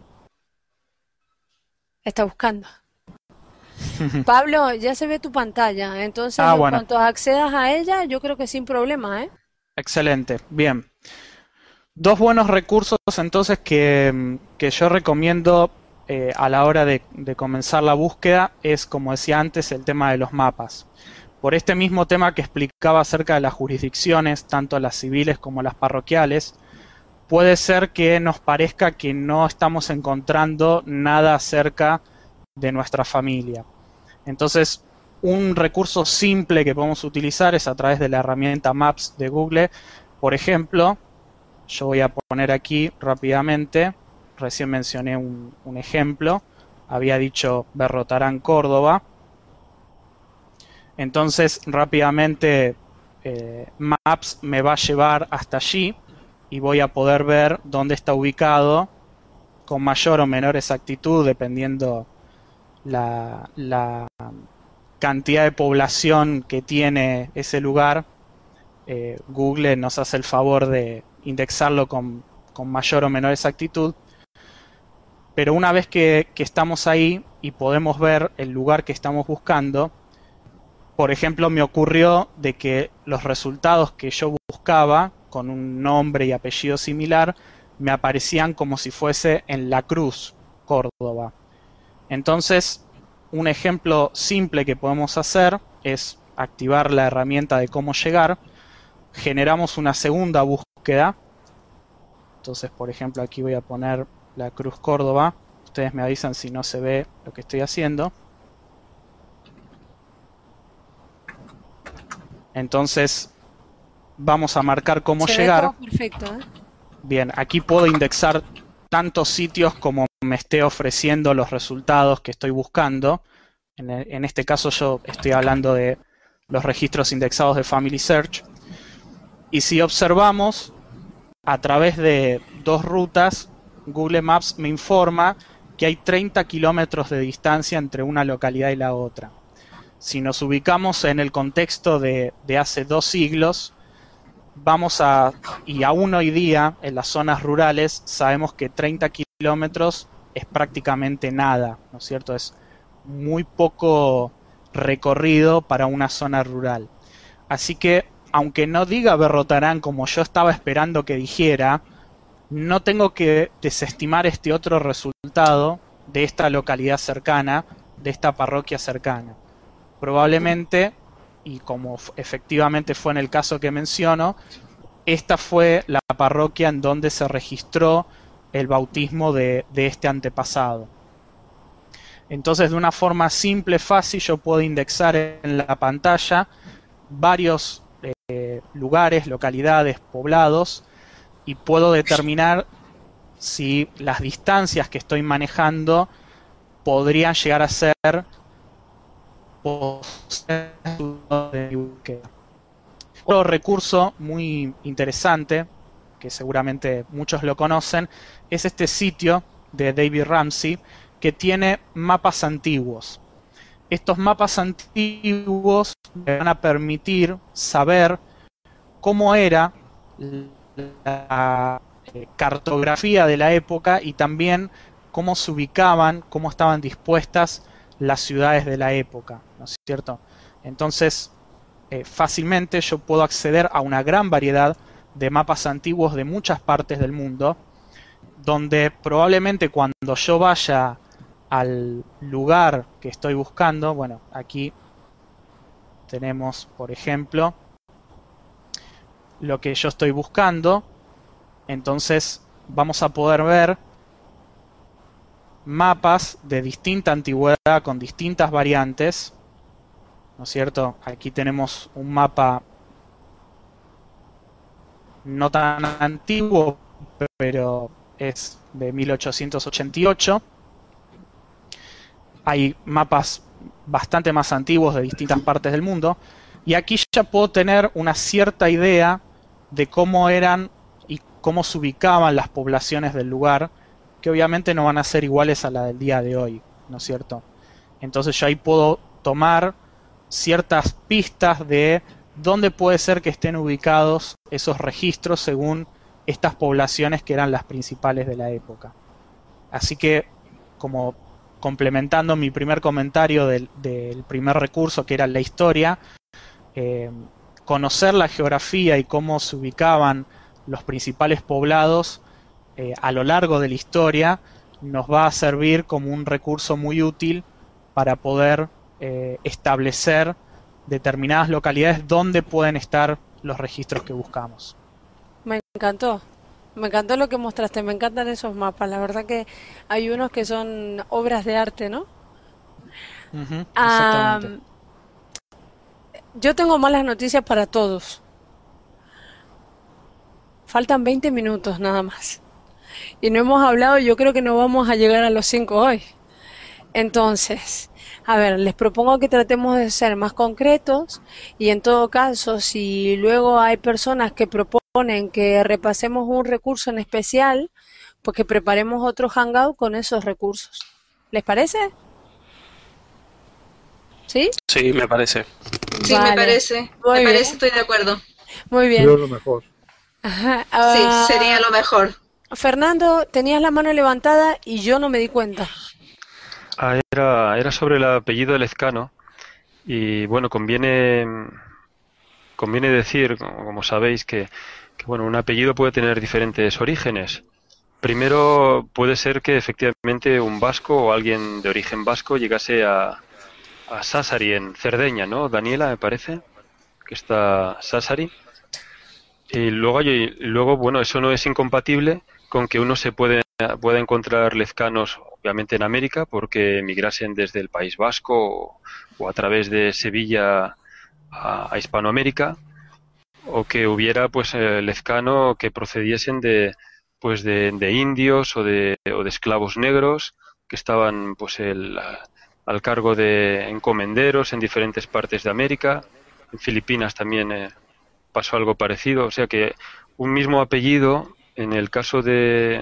Está buscando. Pablo, ya se ve tu pantalla, entonces en bueno. cuanto accedas a ella, yo creo que sin problema, ¿eh? Excelente, bien. 2 buenos recursos entonces que yo recomiendo a la hora de comenzar la búsqueda es, como decía antes, el tema de los mapas. Por este mismo tema que explicaba acerca de las jurisdicciones, tanto las civiles como las parroquiales, puede ser que nos parezca que no estamos encontrando nada acerca de nuestra familia. Entonces, un recurso simple que podemos utilizar es a través de la herramienta Maps de Google. Por ejemplo, yo voy a poner aquí rápidamente, recién mencioné un ejemplo, había dicho Berrotarán, Córdoba. Entonces rápidamente Maps me va a llevar hasta allí y voy a poder ver dónde está ubicado con mayor o menor exactitud, dependiendo la cantidad de población que tiene ese lugar. Google nos hace el favor de indexarlo con mayor o menor exactitud. Pero una vez que estamos ahí y podemos ver el lugar que estamos buscando, por ejemplo, me ocurrió de que los resultados que yo buscaba con un nombre y apellido similar me aparecían como si fuese en La Cruz, Córdoba. Entonces, un ejemplo simple que podemos hacer es activar la herramienta de cómo llegar. Generamos una segunda búsqueda. Entonces, por ejemplo, aquí voy a poner La Cruz, Córdoba. Ustedes me avisan si no se ve lo que estoy haciendo. Entonces, vamos a marcar cómo llegar. Ve todo perfecto, ¿eh? Bien, aquí puedo indexar tantos sitios como me esté ofreciendo los resultados que estoy buscando. En este caso yo estoy hablando de los registros indexados de Family Search. Y si observamos, a través de 2 rutas, Google Maps me informa que hay 30 kilómetros de distancia entre una localidad y la otra. Si nos ubicamos en el contexto de hace 2 siglos, y aún hoy día en las zonas rurales sabemos que 30 kilómetros es prácticamente nada, ¿no es cierto? Es muy poco recorrido para una zona rural. Así que, aunque no diga Berrotarán como yo estaba esperando que dijera, no tengo que desestimar este otro resultado de esta localidad cercana, de esta parroquia cercana. Probablemente, y como efectivamente fue en el caso que menciono, esta fue la parroquia en donde se registró el bautismo de este antepasado. Entonces, de una forma simple, fácil, yo puedo indexar en la pantalla varios lugares, localidades, poblados, y puedo determinar si las distancias que estoy manejando podrían llegar a ser de búsqueda. Otro recurso muy interesante, que seguramente muchos lo conocen, es este sitio de David Ramsey que tiene mapas antiguos. Estos mapas antiguos me van a permitir saber cómo era cartografía de la época y también cómo se ubicaban, cómo estaban dispuestas las ciudades de la época, ¿no es cierto? Entonces, fácilmente yo puedo acceder a una gran variedad de mapas antiguos de muchas partes del mundo, donde probablemente cuando yo vaya al lugar que estoy buscando, bueno, aquí tenemos, por ejemplo, lo que yo estoy buscando, entonces vamos a poder ver mapas de distinta antigüedad con distintas variantes, ¿no es cierto? Aquí tenemos un mapa no tan antiguo, pero es de 1888. Hay mapas bastante más antiguos de distintas partes del mundo, y aquí ya puedo tener una cierta idea de cómo eran y cómo se ubicaban las poblaciones del lugar, que obviamente no van a ser iguales a la del día de hoy, ¿no es cierto? Entonces yo ahí puedo tomar ciertas pistas de dónde puede ser que estén ubicados esos registros según estas poblaciones que eran las principales de la época. Así que, como complementando mi primer comentario del primer recurso, que era la historia, conocer la geografía y cómo se ubicaban los principales poblados a lo largo de la historia nos va a servir como un recurso muy útil para poder establecer determinadas localidades donde pueden estar los registros que buscamos. Me encantó lo que mostraste, me encantan esos mapas, la verdad que hay unos que son obras de arte, ¿no? Exactamente. Yo tengo malas noticias para todos. Faltan 20 minutos nada más. Y no hemos hablado, yo creo que no vamos a llegar a los 5 hoy. Entonces, a ver, les propongo que tratemos de ser más concretos y en todo caso, si luego hay personas que proponen que repasemos un recurso en especial, pues que preparemos otro hangout con esos recursos. ¿Les parece? ¿Sí? Sí, me parece. Sí, Vale. me parece, estoy de acuerdo. Muy bien. Yo lo mejor. Ajá, Sí, sería lo mejor. Fernando, tenías la mano levantada y yo no me di cuenta. Era sobre el apellido Elezcano y bueno, conviene decir, como sabéis, que bueno, un apellido puede tener diferentes orígenes. Primero puede ser que efectivamente un vasco o alguien de origen vasco llegase a Sassari en Cerdeña, ¿no? Daniela, me parece, que está Sassari. Y luego, bueno, eso no es incompatible con que uno pueda encontrar lezcanos, obviamente en América, porque migrasen desde el País Vasco o a través de Sevilla a Hispanoamérica, o que hubiera pues lezcano que procediesen de indios o de esclavos negros que estaban pues al cargo de encomenderos en diferentes partes de América. En Filipinas también pasó algo parecido, o sea que un mismo apellido en el caso de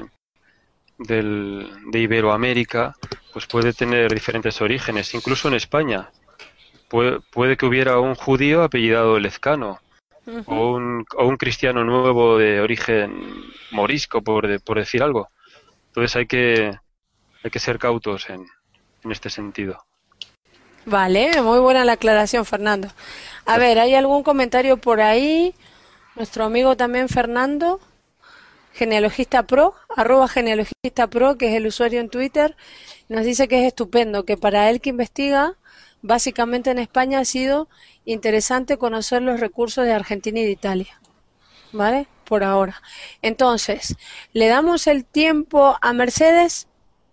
Iberoamérica pues puede tener diferentes orígenes. Incluso en España puede que hubiera un judío apellidado Elezcano, o un cristiano nuevo de origen morisco, por decir algo. Entonces hay que ser cautos en este sentido. Vale, muy buena la aclaración, Fernando. A ver, ¿hay algún comentario por ahí? Nuestro amigo también Fernando, Genealogista Pro, @Genealogista Pro, que es el usuario en Twitter, nos dice que es estupendo, que para él que investiga, básicamente en España ha sido interesante conocer los recursos de Argentina y de Italia. ¿Vale? Por ahora. Entonces, ¿le damos el tiempo a Mercedes?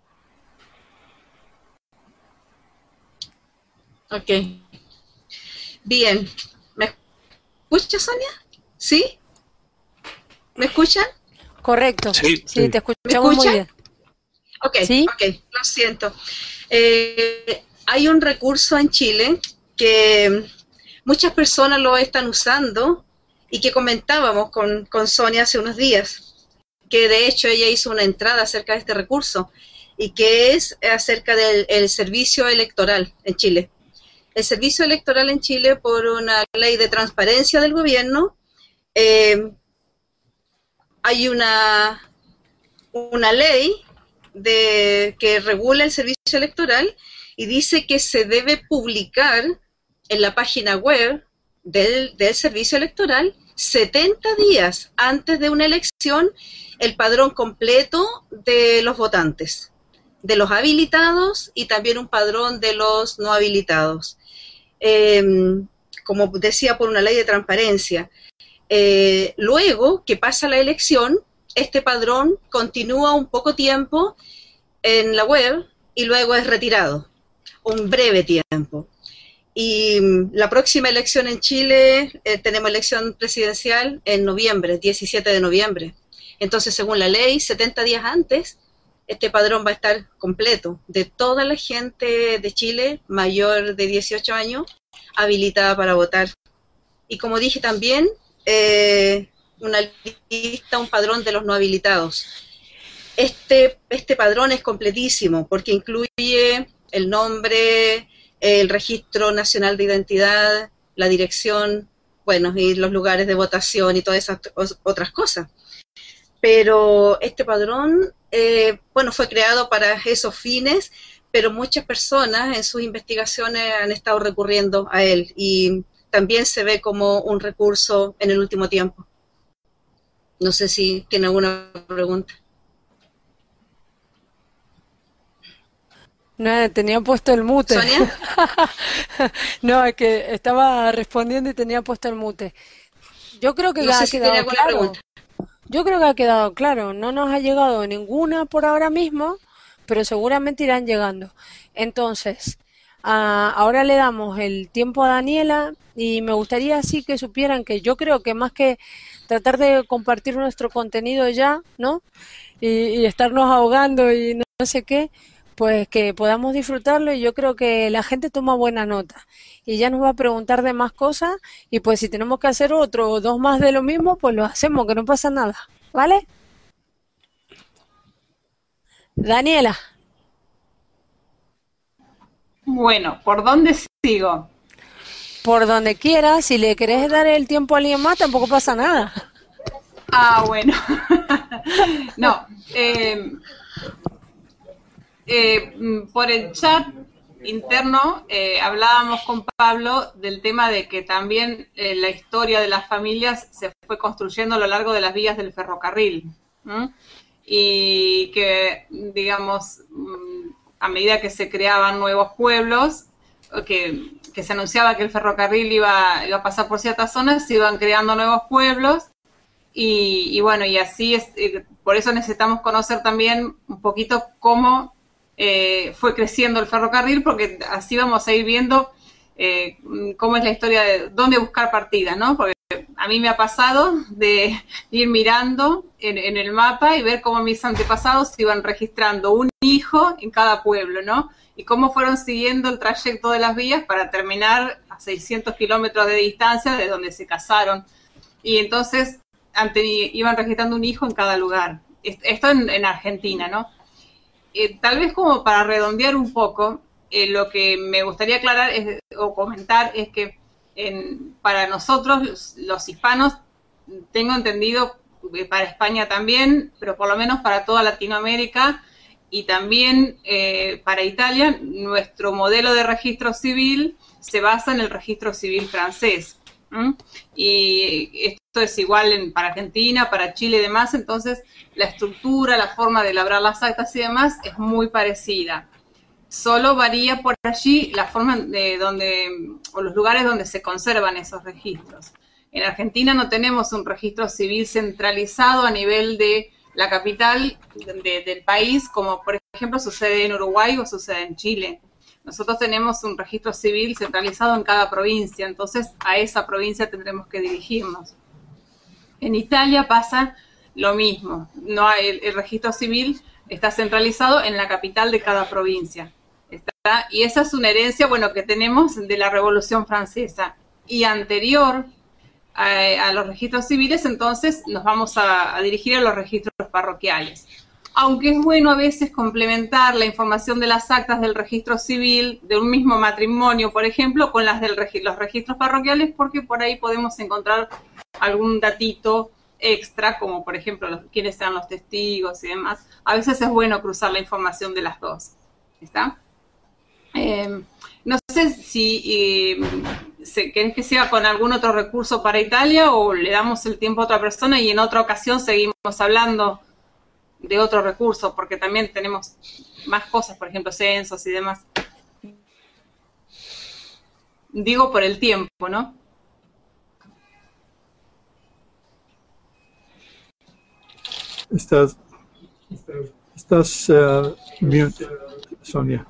Ok. Bien. ¿Me escucha, Sonia? ¿Sí? ¿Me escuchan? Correcto. Sí. Sí, te escuchamos muy bien. Ok, ¿Sí? ok, lo siento. Hay un recurso en Chile que muchas personas lo están usando y que comentábamos con Sonia hace unos días, que de hecho ella hizo una entrada acerca de este recurso y que es acerca del servicio electoral en Chile. El servicio electoral en Chile, por una ley de transparencia del gobierno, hay una ley que regula el servicio electoral y dice que se debe publicar en la página web del servicio electoral 70 días antes de una elección el padrón completo de los votantes, de los habilitados y también un padrón de los no habilitados. Como decía, por una ley de transparencia. Luego que pasa la elección, este padrón continúa un poco tiempo en la web y luego es retirado, un breve tiempo. Y la próxima elección en Chile, tenemos elección presidencial en noviembre, 17 de noviembre. Entonces, según la ley, 70 días antes, este padrón va a estar completo de toda la gente de Chile mayor de 18 años habilitada para votar. Y como dije también, una lista, un padrón de los no habilitados. Este padrón es completísimo porque incluye el nombre, el registro nacional de identidad, la dirección, bueno, y los lugares de votación y todas esas otras cosas. Pero este padrón, bueno, fue creado para esos fines, pero muchas personas en sus investigaciones han estado recurriendo a él y también se ve como un recurso en el último tiempo. No sé si tiene alguna pregunta. No, tenía puesto el mute. ¿Sonia? No, es que estaba respondiendo y tenía puesto el mute. Yo creo que No sé ha si tiene quedado alguna claro. pregunta. Yo creo que ha quedado claro. No nos ha llegado ninguna por ahora mismo, pero seguramente irán llegando. Entonces, ahora le damos el tiempo a Daniela y me gustaría así que supieran que yo creo que más que tratar de compartir nuestro contenido ya, ¿no? Y estarnos ahogando y no sé qué, pues que podamos disfrutarlo y yo creo que la gente toma buena nota y ya nos va a preguntar de más cosas y pues si tenemos que hacer otro o dos más de lo mismo, pues lo hacemos, que no pasa nada, ¿vale? Daniela. Bueno, ¿por dónde sigo? Por donde quieras, si le querés dar el tiempo a alguien más, tampoco pasa nada. Ah, bueno. No, por el chat interno hablábamos con Pablo del tema de que también la historia de las familias se fue construyendo a lo largo de las vías del ferrocarril, ¿m? Y que, digamos, a medida que se creaban nuevos pueblos, que se anunciaba que el ferrocarril iba a pasar por ciertas zonas, se iban creando nuevos pueblos y bueno, y así es, por eso necesitamos conocer también un poquito cómo fue creciendo el ferrocarril, porque así vamos a ir viendo cómo es la historia de dónde buscar partida, ¿no? Porque a mí me ha pasado de ir mirando en el mapa y ver cómo mis antepasados iban registrando un hijo en cada pueblo, ¿no? Y cómo fueron siguiendo el trayecto de las vías para terminar a 600 kilómetros de distancia de donde se casaron. Y entonces iban registrando un hijo en cada lugar. Esto en Argentina, ¿no? Tal vez como para redondear un poco, lo que me gustaría aclarar o comentar es que para nosotros, los hispanos, tengo entendido, para España también, pero por lo menos para toda Latinoamérica y también para Italia, nuestro modelo de registro civil se basa en el registro civil francés. Y esto es igual para Argentina, para Chile y demás, entonces la estructura, la forma de labrar las actas y demás es muy parecida. Solo varía por allí la forma o los lugares donde se conservan esos registros. En Argentina no tenemos un registro civil centralizado a nivel de la capital del país, como por ejemplo sucede en Uruguay o sucede en Chile. Nosotros tenemos un registro civil centralizado en cada provincia, entonces a esa provincia tendremos que dirigirnos. En Italia pasa lo mismo, no el registro civil está centralizado en la capital de cada provincia. Y esa es una herencia, bueno, que tenemos de la Revolución Francesa. Y anterior a los registros civiles, entonces nos vamos a dirigir a los registros parroquiales. Aunque es bueno a veces complementar la información de las actas del registro civil de un mismo matrimonio, por ejemplo, con las de los registros parroquiales, porque por ahí podemos encontrar algún datito extra, como por ejemplo quiénes sean los testigos y demás, a veces es bueno cruzar la información de las dos. ¿Está? No sé si ¿querés que siga con algún otro recurso para Italia o le damos el tiempo a otra persona y en otra ocasión seguimos hablando de otro recurso, porque también tenemos más cosas, por ejemplo, censos y demás. Digo por el tiempo, ¿no? Estás mute, Sonia.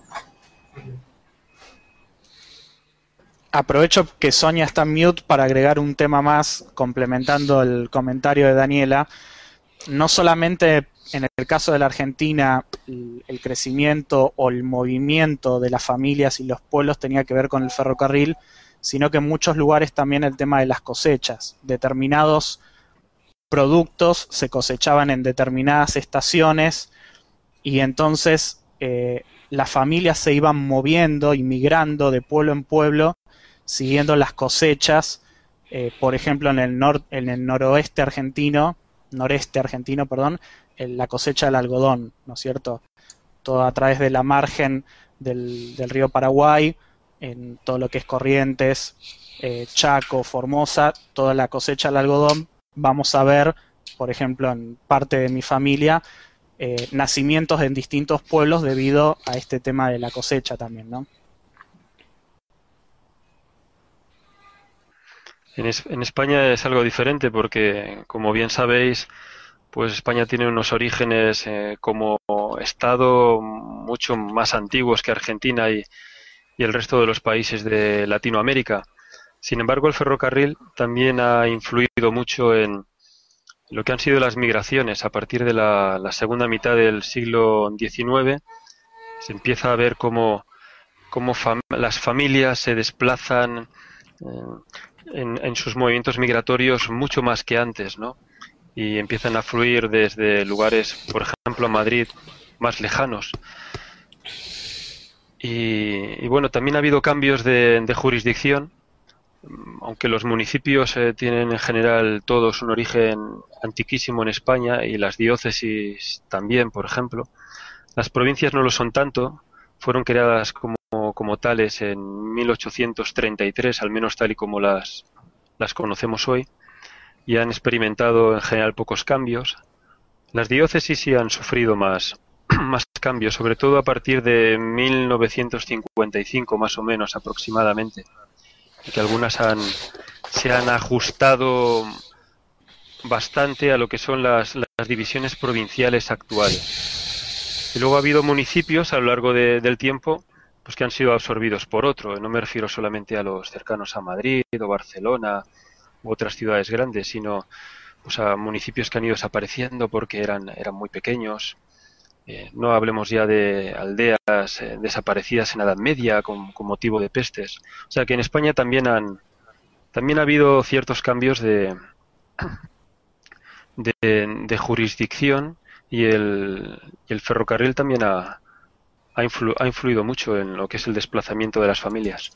Aprovecho que Sonia está en mute para agregar un tema más, complementando el comentario de Daniela. No solamente en el caso de la Argentina el crecimiento o el movimiento de las familias y los pueblos tenía que ver con el ferrocarril, sino que en muchos lugares también el tema de las cosechas. Determinados productos se cosechaban en determinadas estaciones y entonces las familias se iban moviendo y migrando de pueblo en pueblo siguiendo las cosechas, por ejemplo en el noreste argentino, la cosecha del algodón, ¿no es cierto? Todo a través de la margen del río Paraguay, en todo lo que es Corrientes, Chaco, Formosa, toda la cosecha del algodón. Vamos a ver, por ejemplo, en parte de mi familia, nacimientos en distintos pueblos debido a este tema de la cosecha también, ¿no? En España es algo diferente porque, como bien sabéis, pues España tiene unos orígenes como Estado mucho más antiguos que Argentina y el resto de los países de Latinoamérica. Sin embargo, el ferrocarril también ha influido mucho en lo que han sido las migraciones. A partir de la segunda mitad del siglo XIX se empieza a ver cómo las familias se desplazan en sus movimientos migratorios mucho más que antes, ¿no? Y empiezan a fluir desde lugares, por ejemplo, Madrid, más lejanos. Y bueno, también ha habido cambios de jurisdicción, aunque los municipios tienen en general todos un origen antiquísimo en España y las diócesis también, por ejemplo. Las provincias no lo son tanto, fueron creadas como tales en 1833, al menos tal y como las conocemos hoy, y han experimentado en general pocos cambios. Las diócesis sí han sufrido más cambios, sobre todo a partir de 1955 más o menos aproximadamente, que algunas se han ajustado bastante a lo que son las divisiones provinciales actuales. Y luego ha habido municipios a lo largo del tiempo pues que han sido absorbidos por otro. No me refiero solamente a los cercanos a Madrid o Barcelona u otras ciudades grandes, sino pues a municipios que han ido desapareciendo porque eran muy pequeños. No hablemos ya de aldeas desaparecidas en Edad Media con motivo de pestes. O sea que en España también ha habido ciertos cambios de jurisdicción y el ferrocarril también ha influido mucho en lo que es el desplazamiento de las familias.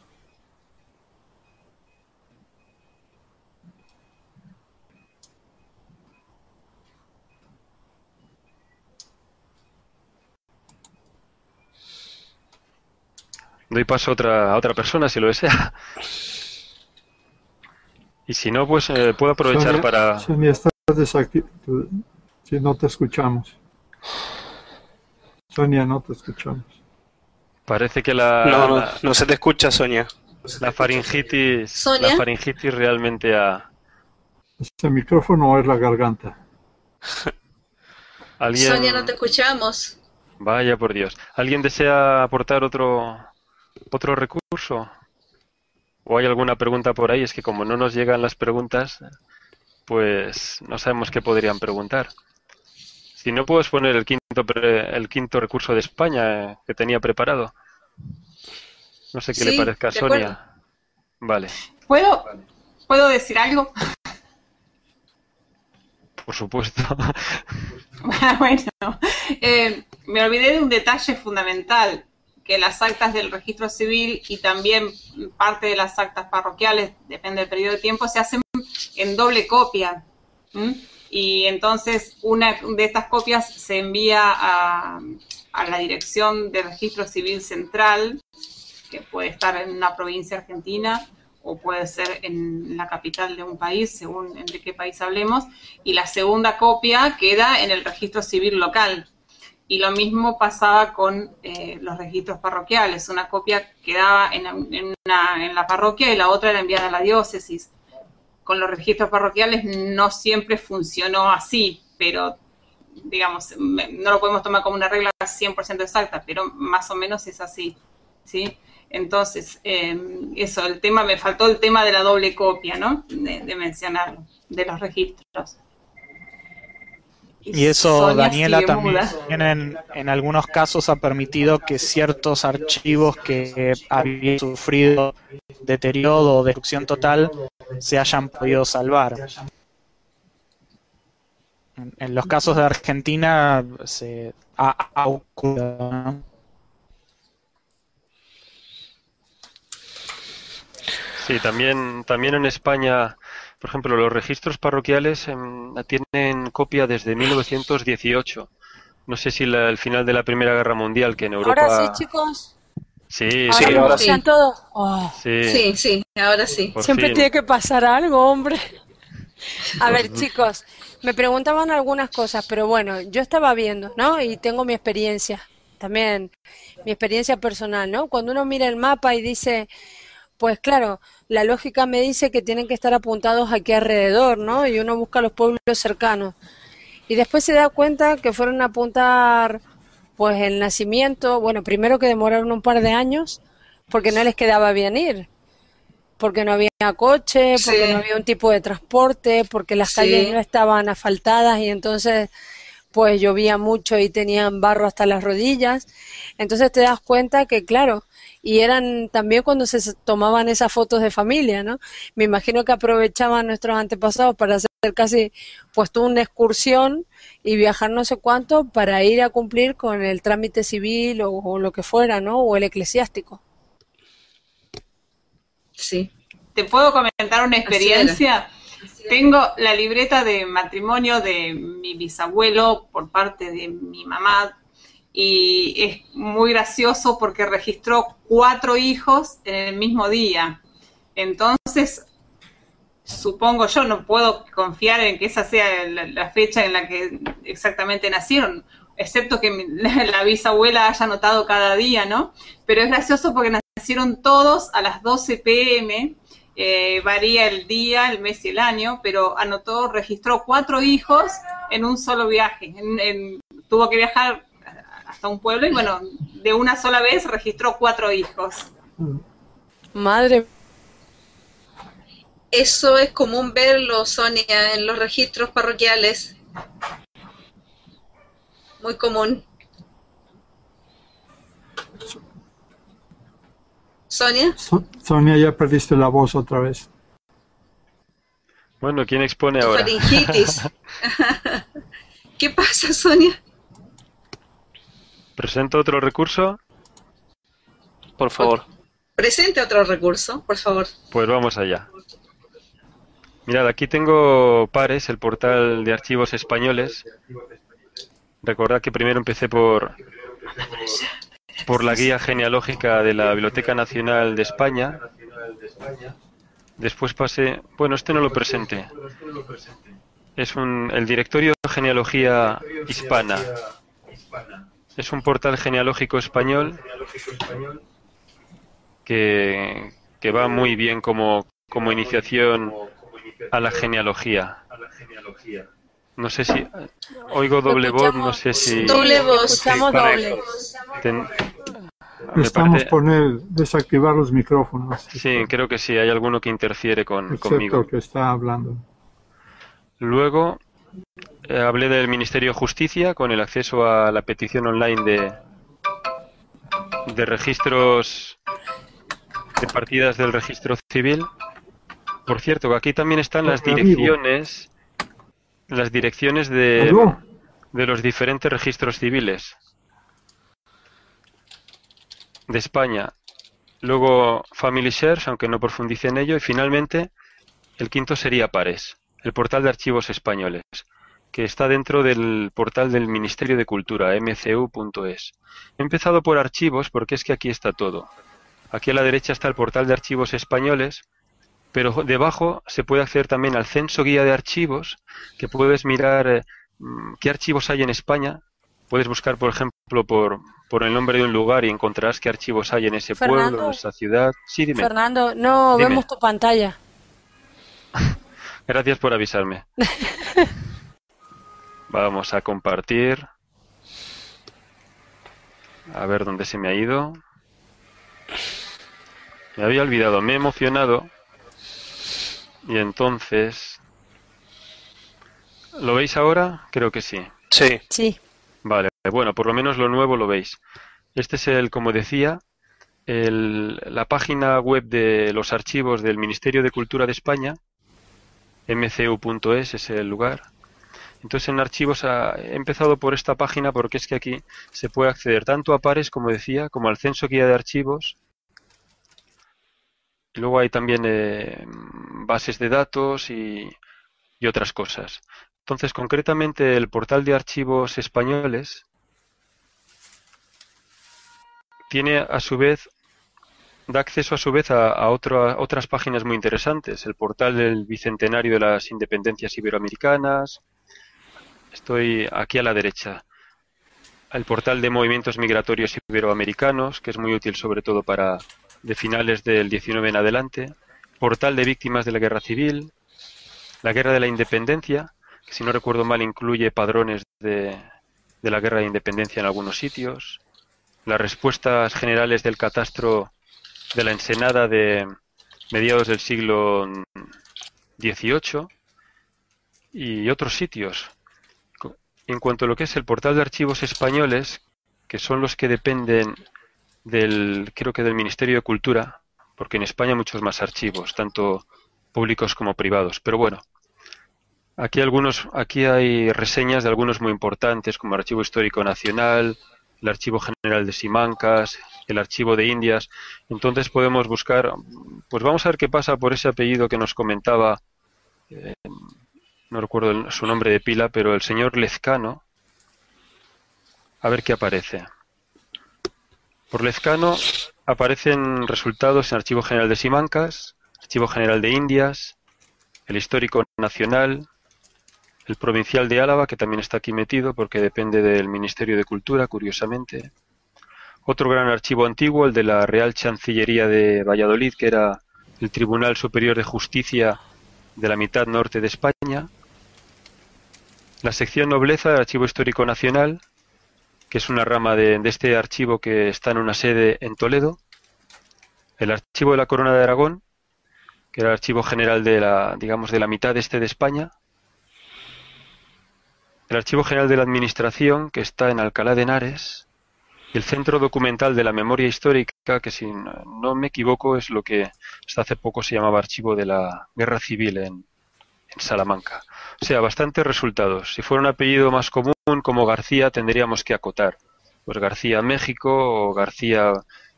Doy paso a otra persona si lo desea. Y si no, pues puedo aprovechar Sonia, para... Sonia, estás desactivada. Si no te escuchamos. Sonia, no te escuchamos. Parece que no se te escucha, Sonia. La faringitis, ¿Sonia? la faringitis realmente ha... ¿Es el micrófono o es la garganta? ¿Alguien... Sonia, no te escuchamos. Vaya por Dios. ¿Alguien desea aportar otro recurso? ¿O hay alguna pregunta por ahí? Es que como no nos llegan las preguntas, pues no sabemos qué podrían preguntar. Si no, puedes poner el quinto recurso de España que tenía preparado. No sé qué le parezca a Sonia. Vale. ¿Puedo decir algo? Por supuesto. Bueno, me olvidé de un detalle fundamental, que las actas del registro civil y también parte de las actas parroquiales, depende del periodo de tiempo, se hacen en doble copia. ¿Mm? Y entonces una de estas copias se envía a la Dirección de Registro Civil Central, que puede estar en una provincia argentina o puede ser en la capital de un país, según de qué país hablemos, y la segunda copia queda en el registro civil local. Y lo mismo pasaba con los registros parroquiales. Una copia quedaba en la parroquia y la otra era enviada a la diócesis. Con los registros parroquiales no siempre funcionó así, pero digamos, no lo podemos tomar como una regla 100% exacta, pero más o menos es así, ¿sí? Entonces, eso, me faltó el tema de la doble copia, ¿no? De mencionarlo, de los registros. Y eso, Sonia Daniela, sigue también muda. en algunos casos ha permitido que ciertos archivos que habían sufrido deterioro o destrucción total se hayan podido salvar. En los casos de Argentina se ha ocurrido, ¿no? Sí, también en España, por ejemplo, los registros parroquiales tienen copia desde 1918. No sé si el final de la Primera Guerra Mundial, que en Europa... Ahora sí, chicos. Sí, Ahora sí, me ahora sí. escuchan todos. Oh, sí, Sí, ahora sí. por siempre fin. tiene que pasar algo, hombre. A ver, chicos, me preguntaban algunas cosas, pero bueno, yo estaba viendo, ¿no? Y tengo mi experiencia, también mi experiencia personal, ¿no? Cuando uno mira el mapa y dice, pues claro, la lógica me dice que tienen que estar apuntados aquí alrededor, ¿no? Y uno busca los pueblos cercanos. Y después se da cuenta que fueron a apuntar, pues el nacimiento, bueno, primero que demoraron un par de años, porque no les quedaba bien ir. Porque no había coche, porque no Sí, había un tipo de transporte, porque las calles no sí, estaban asfaltadas y entonces pues llovía mucho y tenían barro hasta las rodillas. Entonces te das cuenta que, claro, y eran también cuando se tomaban esas fotos de familia, ¿no? Me imagino que aprovechaban nuestros antepasados para hacer casi pues toda una excursión y viajar no sé cuánto para ir a cumplir con el trámite civil o lo que fuera, ¿no? O el eclesiástico. sí. ¿Te puedo comentar una Así era. experiencia? Tengo la libreta de matrimonio de mi bisabuelo por parte de mi mamá y es muy gracioso porque registró 4 hijos en el mismo día. Entonces, supongo yo, no puedo confiar en que esa sea la fecha en la que exactamente nacieron, excepto que la bisabuela haya anotado cada día, ¿no? Pero es gracioso porque nacieron todos a las 12 p.m., varía el día, el mes y el año, pero registró 4 hijos en un solo viaje. Tuvo que viajar hasta un pueblo y bueno, de una sola vez registró 4 hijos. Madre. Eso es común verlo, Sonia, en los registros parroquiales. Muy común. Sonia, Sonia, ya perdiste la voz otra vez. Bueno, ¿quién expone tu ahora? faringitis. ¿Qué pasa, Sonia? ¿Presento otro recurso? Por favor. Presente otro recurso, por favor. Pues vamos allá. Mirad, aquí tengo Pares, el portal de archivos españoles. Recordad que primero empecé por la guía genealógica de la Biblioteca Nacional de España. Después pasé... Bueno, este no lo presenté. Es el Directorio de Genealogía Hispana. Es un portal genealógico español que va muy bien como iniciación a la genealogía. No sé si... Oigo doble voz, no sé si... Doble voz. Escuchamos doble. Me Estamos parece... por desactivar los micrófonos. Sí, creo que sí, hay alguno que interfiere Excepto conmigo. el que está hablando. Luego hablé del Ministerio de Justicia con el acceso a la petición online de registros de partidas del registro civil. Por cierto, que aquí también están las direcciones de los diferentes registros civiles de España. Luego Family Shares, aunque no profundice en ello, y finalmente el quinto sería Pares. el portal de archivos españoles, que está dentro del portal del Ministerio de Cultura, mcu.es. He empezado por archivos porque es que aquí está todo. Aquí a la derecha está el portal de archivos españoles, pero debajo se puede acceder también al censo guía de archivos, que puedes mirar qué archivos hay en España. Puedes buscar, por ejemplo, por el nombre de un lugar y encontrarás qué archivos hay en ese pueblo, en esa ciudad. Sí, dime. Fernando, no Dime. vemos tu pantalla. Gracias por avisarme. Vamos a compartir. A ver dónde se me ha ido. Me había olvidado, me he emocionado. Y entonces... ¿Lo veis ahora? Creo que sí. Sí. Sí. Vale, bueno, por lo menos lo nuevo lo veis. Este es como decía, la página web de los archivos del Ministerio de Cultura de España, mcu.es es el lugar. Entonces en archivos he empezado por esta página porque es que aquí se puede acceder tanto a pares, como decía, como al censo guía de archivos. Y luego hay también bases de datos y otras cosas. Entonces, concretamente, el portal de archivos españoles tiene, a su vez, da acceso a su vez a otras páginas muy interesantes. El portal del Bicentenario de las Independencias Iberoamericanas. Estoy aquí a la derecha. El portal de movimientos migratorios iberoamericanos, que es muy útil sobre todo para de finales del 19 en adelante. Portal de víctimas de la Guerra Civil. La Guerra de la Independencia, que si no recuerdo mal incluye padrones de la Guerra de Independencia en algunos sitios. Las respuestas generales del catastro de la Ensenada de mediados del siglo XVIII y otros sitios. En cuanto a lo que es el portal de archivos españoles, que son los que dependen creo que del Ministerio de Cultura, porque en España hay muchos más archivos, tanto públicos como privados. Pero bueno, aquí hay reseñas de algunos muy importantes, como el Archivo Histórico Nacional, el Archivo General de Simancas, el Archivo de Indias. Entonces podemos buscar, pues vamos a ver qué pasa por ese apellido que nos comentaba, no recuerdo su nombre de pila, pero el señor Lezcano, a ver qué aparece. Por Lezcano aparecen resultados en Archivo General de Simancas, Archivo General de Indias, el Histórico Nacional, el Provincial de Álava, que también está aquí metido porque depende del Ministerio de Cultura, curiosamente. Otro gran archivo antiguo, el de la Real Chancillería de Valladolid, que era el Tribunal Superior de Justicia de la mitad norte de España. La sección Nobleza del Archivo Histórico Nacional, que es una rama de este archivo que está en una sede en Toledo. El Archivo de la Corona de Aragón, que era el archivo general de la mitad este de España. El Archivo General de la Administración, que está en Alcalá de Henares. Y el Centro Documental de la Memoria Histórica, que si no me equivoco es lo que hasta hace poco se llamaba Archivo de la Guerra Civil en Salamanca. O sea, bastantes resultados. Si fuera un apellido más común, como García, tendríamos que acotar. Pues García México o García,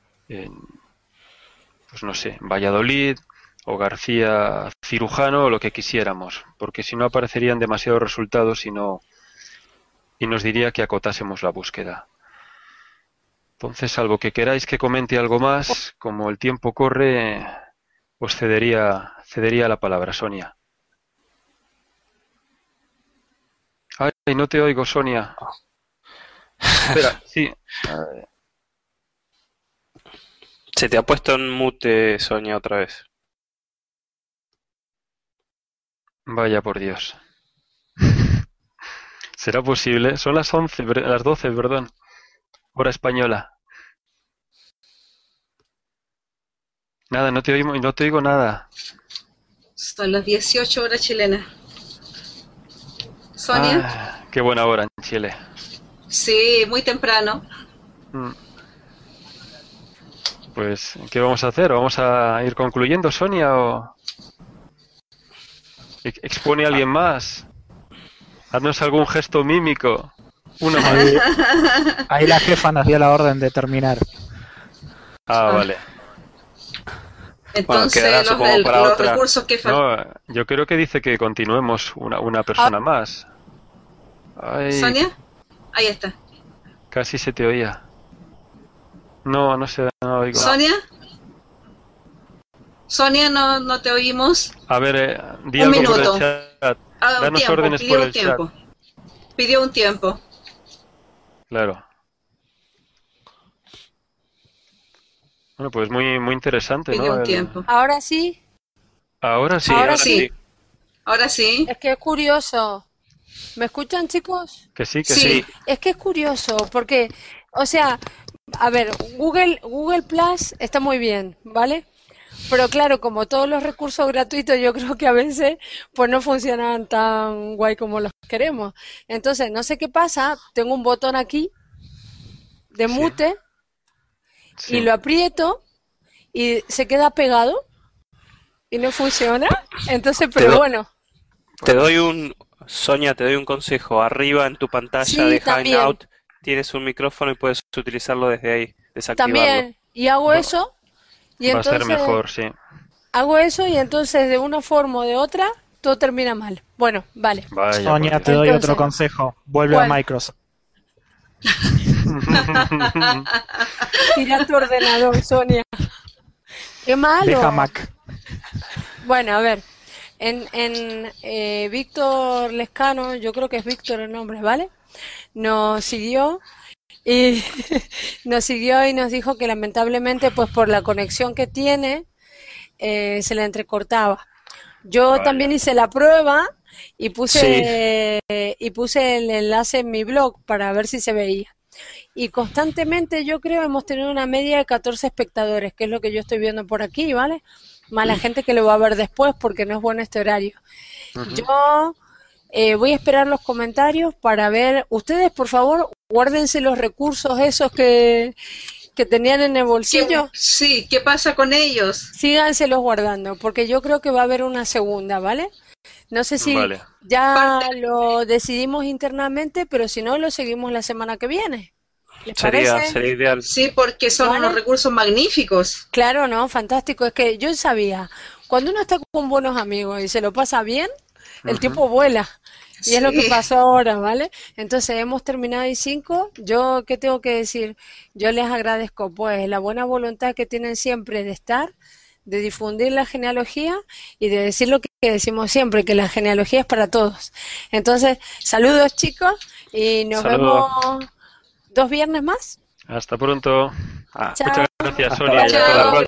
pues no sé, Valladolid o García Cirujano o lo que quisiéramos. Porque si no aparecerían demasiados resultados y nos diría que acotásemos la búsqueda. Entonces, salvo que queráis que comente algo más, como el tiempo corre, os cedería la palabra, Sonia. Ay, no te oigo, Sonia. Espera, sí. Se te ha puesto en mute, Sonia, otra vez. Vaya por Dios. ¿Será posible? Son las 12, perdón. Hora española. Nada, no te oigo nada. Son las 18 horas chilenas. Sonia. Ah, qué buena hora en Chile. Sí, muy temprano. Pues, ¿qué vamos a hacer? ¿Vamos a ir concluyendo, Sonia? ¿O expone a alguien más? Haznos algún gesto mímico. Uno más. Ahí la jefa nos dio la orden de terminar. Ah, vale. Entonces, quedará, supongo, para los otra. recursos que faltan. No, yo creo que dice que continuemos una persona más. Ay, ¿Sonia? Ahí está. casi se te oía. No, no sé, no oigo. ¿Sonia? Sonia, no te oímos. A ver, di Un algo por minuto. el chat. Un Danos tiempo, órdenes pidió por un el chat. tiempo. Pidió un tiempo. Claro. Bueno, pues muy interesante, Pidió ¿no? un tiempo. Ahora sí, Ahora sí, Ahora Ahora sí. sí. Ahora sí. es que es curioso. ¿Me escuchan, chicos? que sí, que Sí. sí. Es que es curioso, porque, o sea, a ver, Google Plus está muy bien, ¿vale? Pero claro, como todos los recursos gratuitos, yo creo que a veces pues no funcionan tan guay como los queremos. Entonces, no sé qué pasa, tengo un botón aquí de Sí. mute Sí. y lo aprieto y se queda pegado y no funciona. Entonces, Te pero do- bueno, Sonia, te doy un consejo. Arriba en tu pantalla sí, de también, Hangout tienes un micrófono y puedes utilizarlo desde ahí, desactivarlo. también, y hago Va- eso y Va a ser entonces mejor, sí. hago eso y entonces de una forma o de otra todo termina mal. Bueno, vale. Vaya, Sonia, por te doy otro Entonces, consejo. Vuelve ¿cuál? a Microsoft. Tira tu ordenador, Sonia. Qué malo. Deja Mac. Bueno, a ver, Víctor Lescano, yo creo que es Víctor el nombre, ¿vale? Nos siguió y nos siguió y nos dijo que lamentablemente, pues por la conexión que tiene, se le entrecortaba. Yo Vaya. también hice la prueba y Sí. puse el enlace en mi blog para ver si se veía. Y constantemente yo creo hemos tenido una media de 14 espectadores, que es lo que yo estoy viendo por aquí, ¿vale? Más la gente que lo va a ver después porque no es bueno este horario. Ujú. Yo voy a esperar los comentarios para ver. Ustedes, por favor, guárdense los recursos esos que tenían en el bolsillo. Sí, ¿qué pasa con ellos? Síganselos guardando, porque yo creo que va a haber una segunda, ¿vale? No sé si Vale. ya lo decidimos internamente, pero si no, lo seguimos la semana que viene. ¿Les parece? Sería ideal. Sí, porque son ¿Vale? unos recursos magníficos. Claro, no, fantástico. Es que yo sabía, cuando uno está con buenos amigos y se lo pasa bien, el Ujú. tiempo vuela. Y es lo que Sí. pasó ahora, ¿vale? Entonces hemos terminado y 5. Yo, ¿qué tengo que decir? Yo les agradezco, pues, la buena voluntad que tienen siempre de estar, de difundir la genealogía y de decir lo que decimos siempre, que la genealogía es para todos. Entonces, saludos, chicos, y nos Saludos. vemos 2 viernes más. Hasta pronto. Ah, Chao. Muchas gracias, hasta Sonia. hasta la Chao. próxima.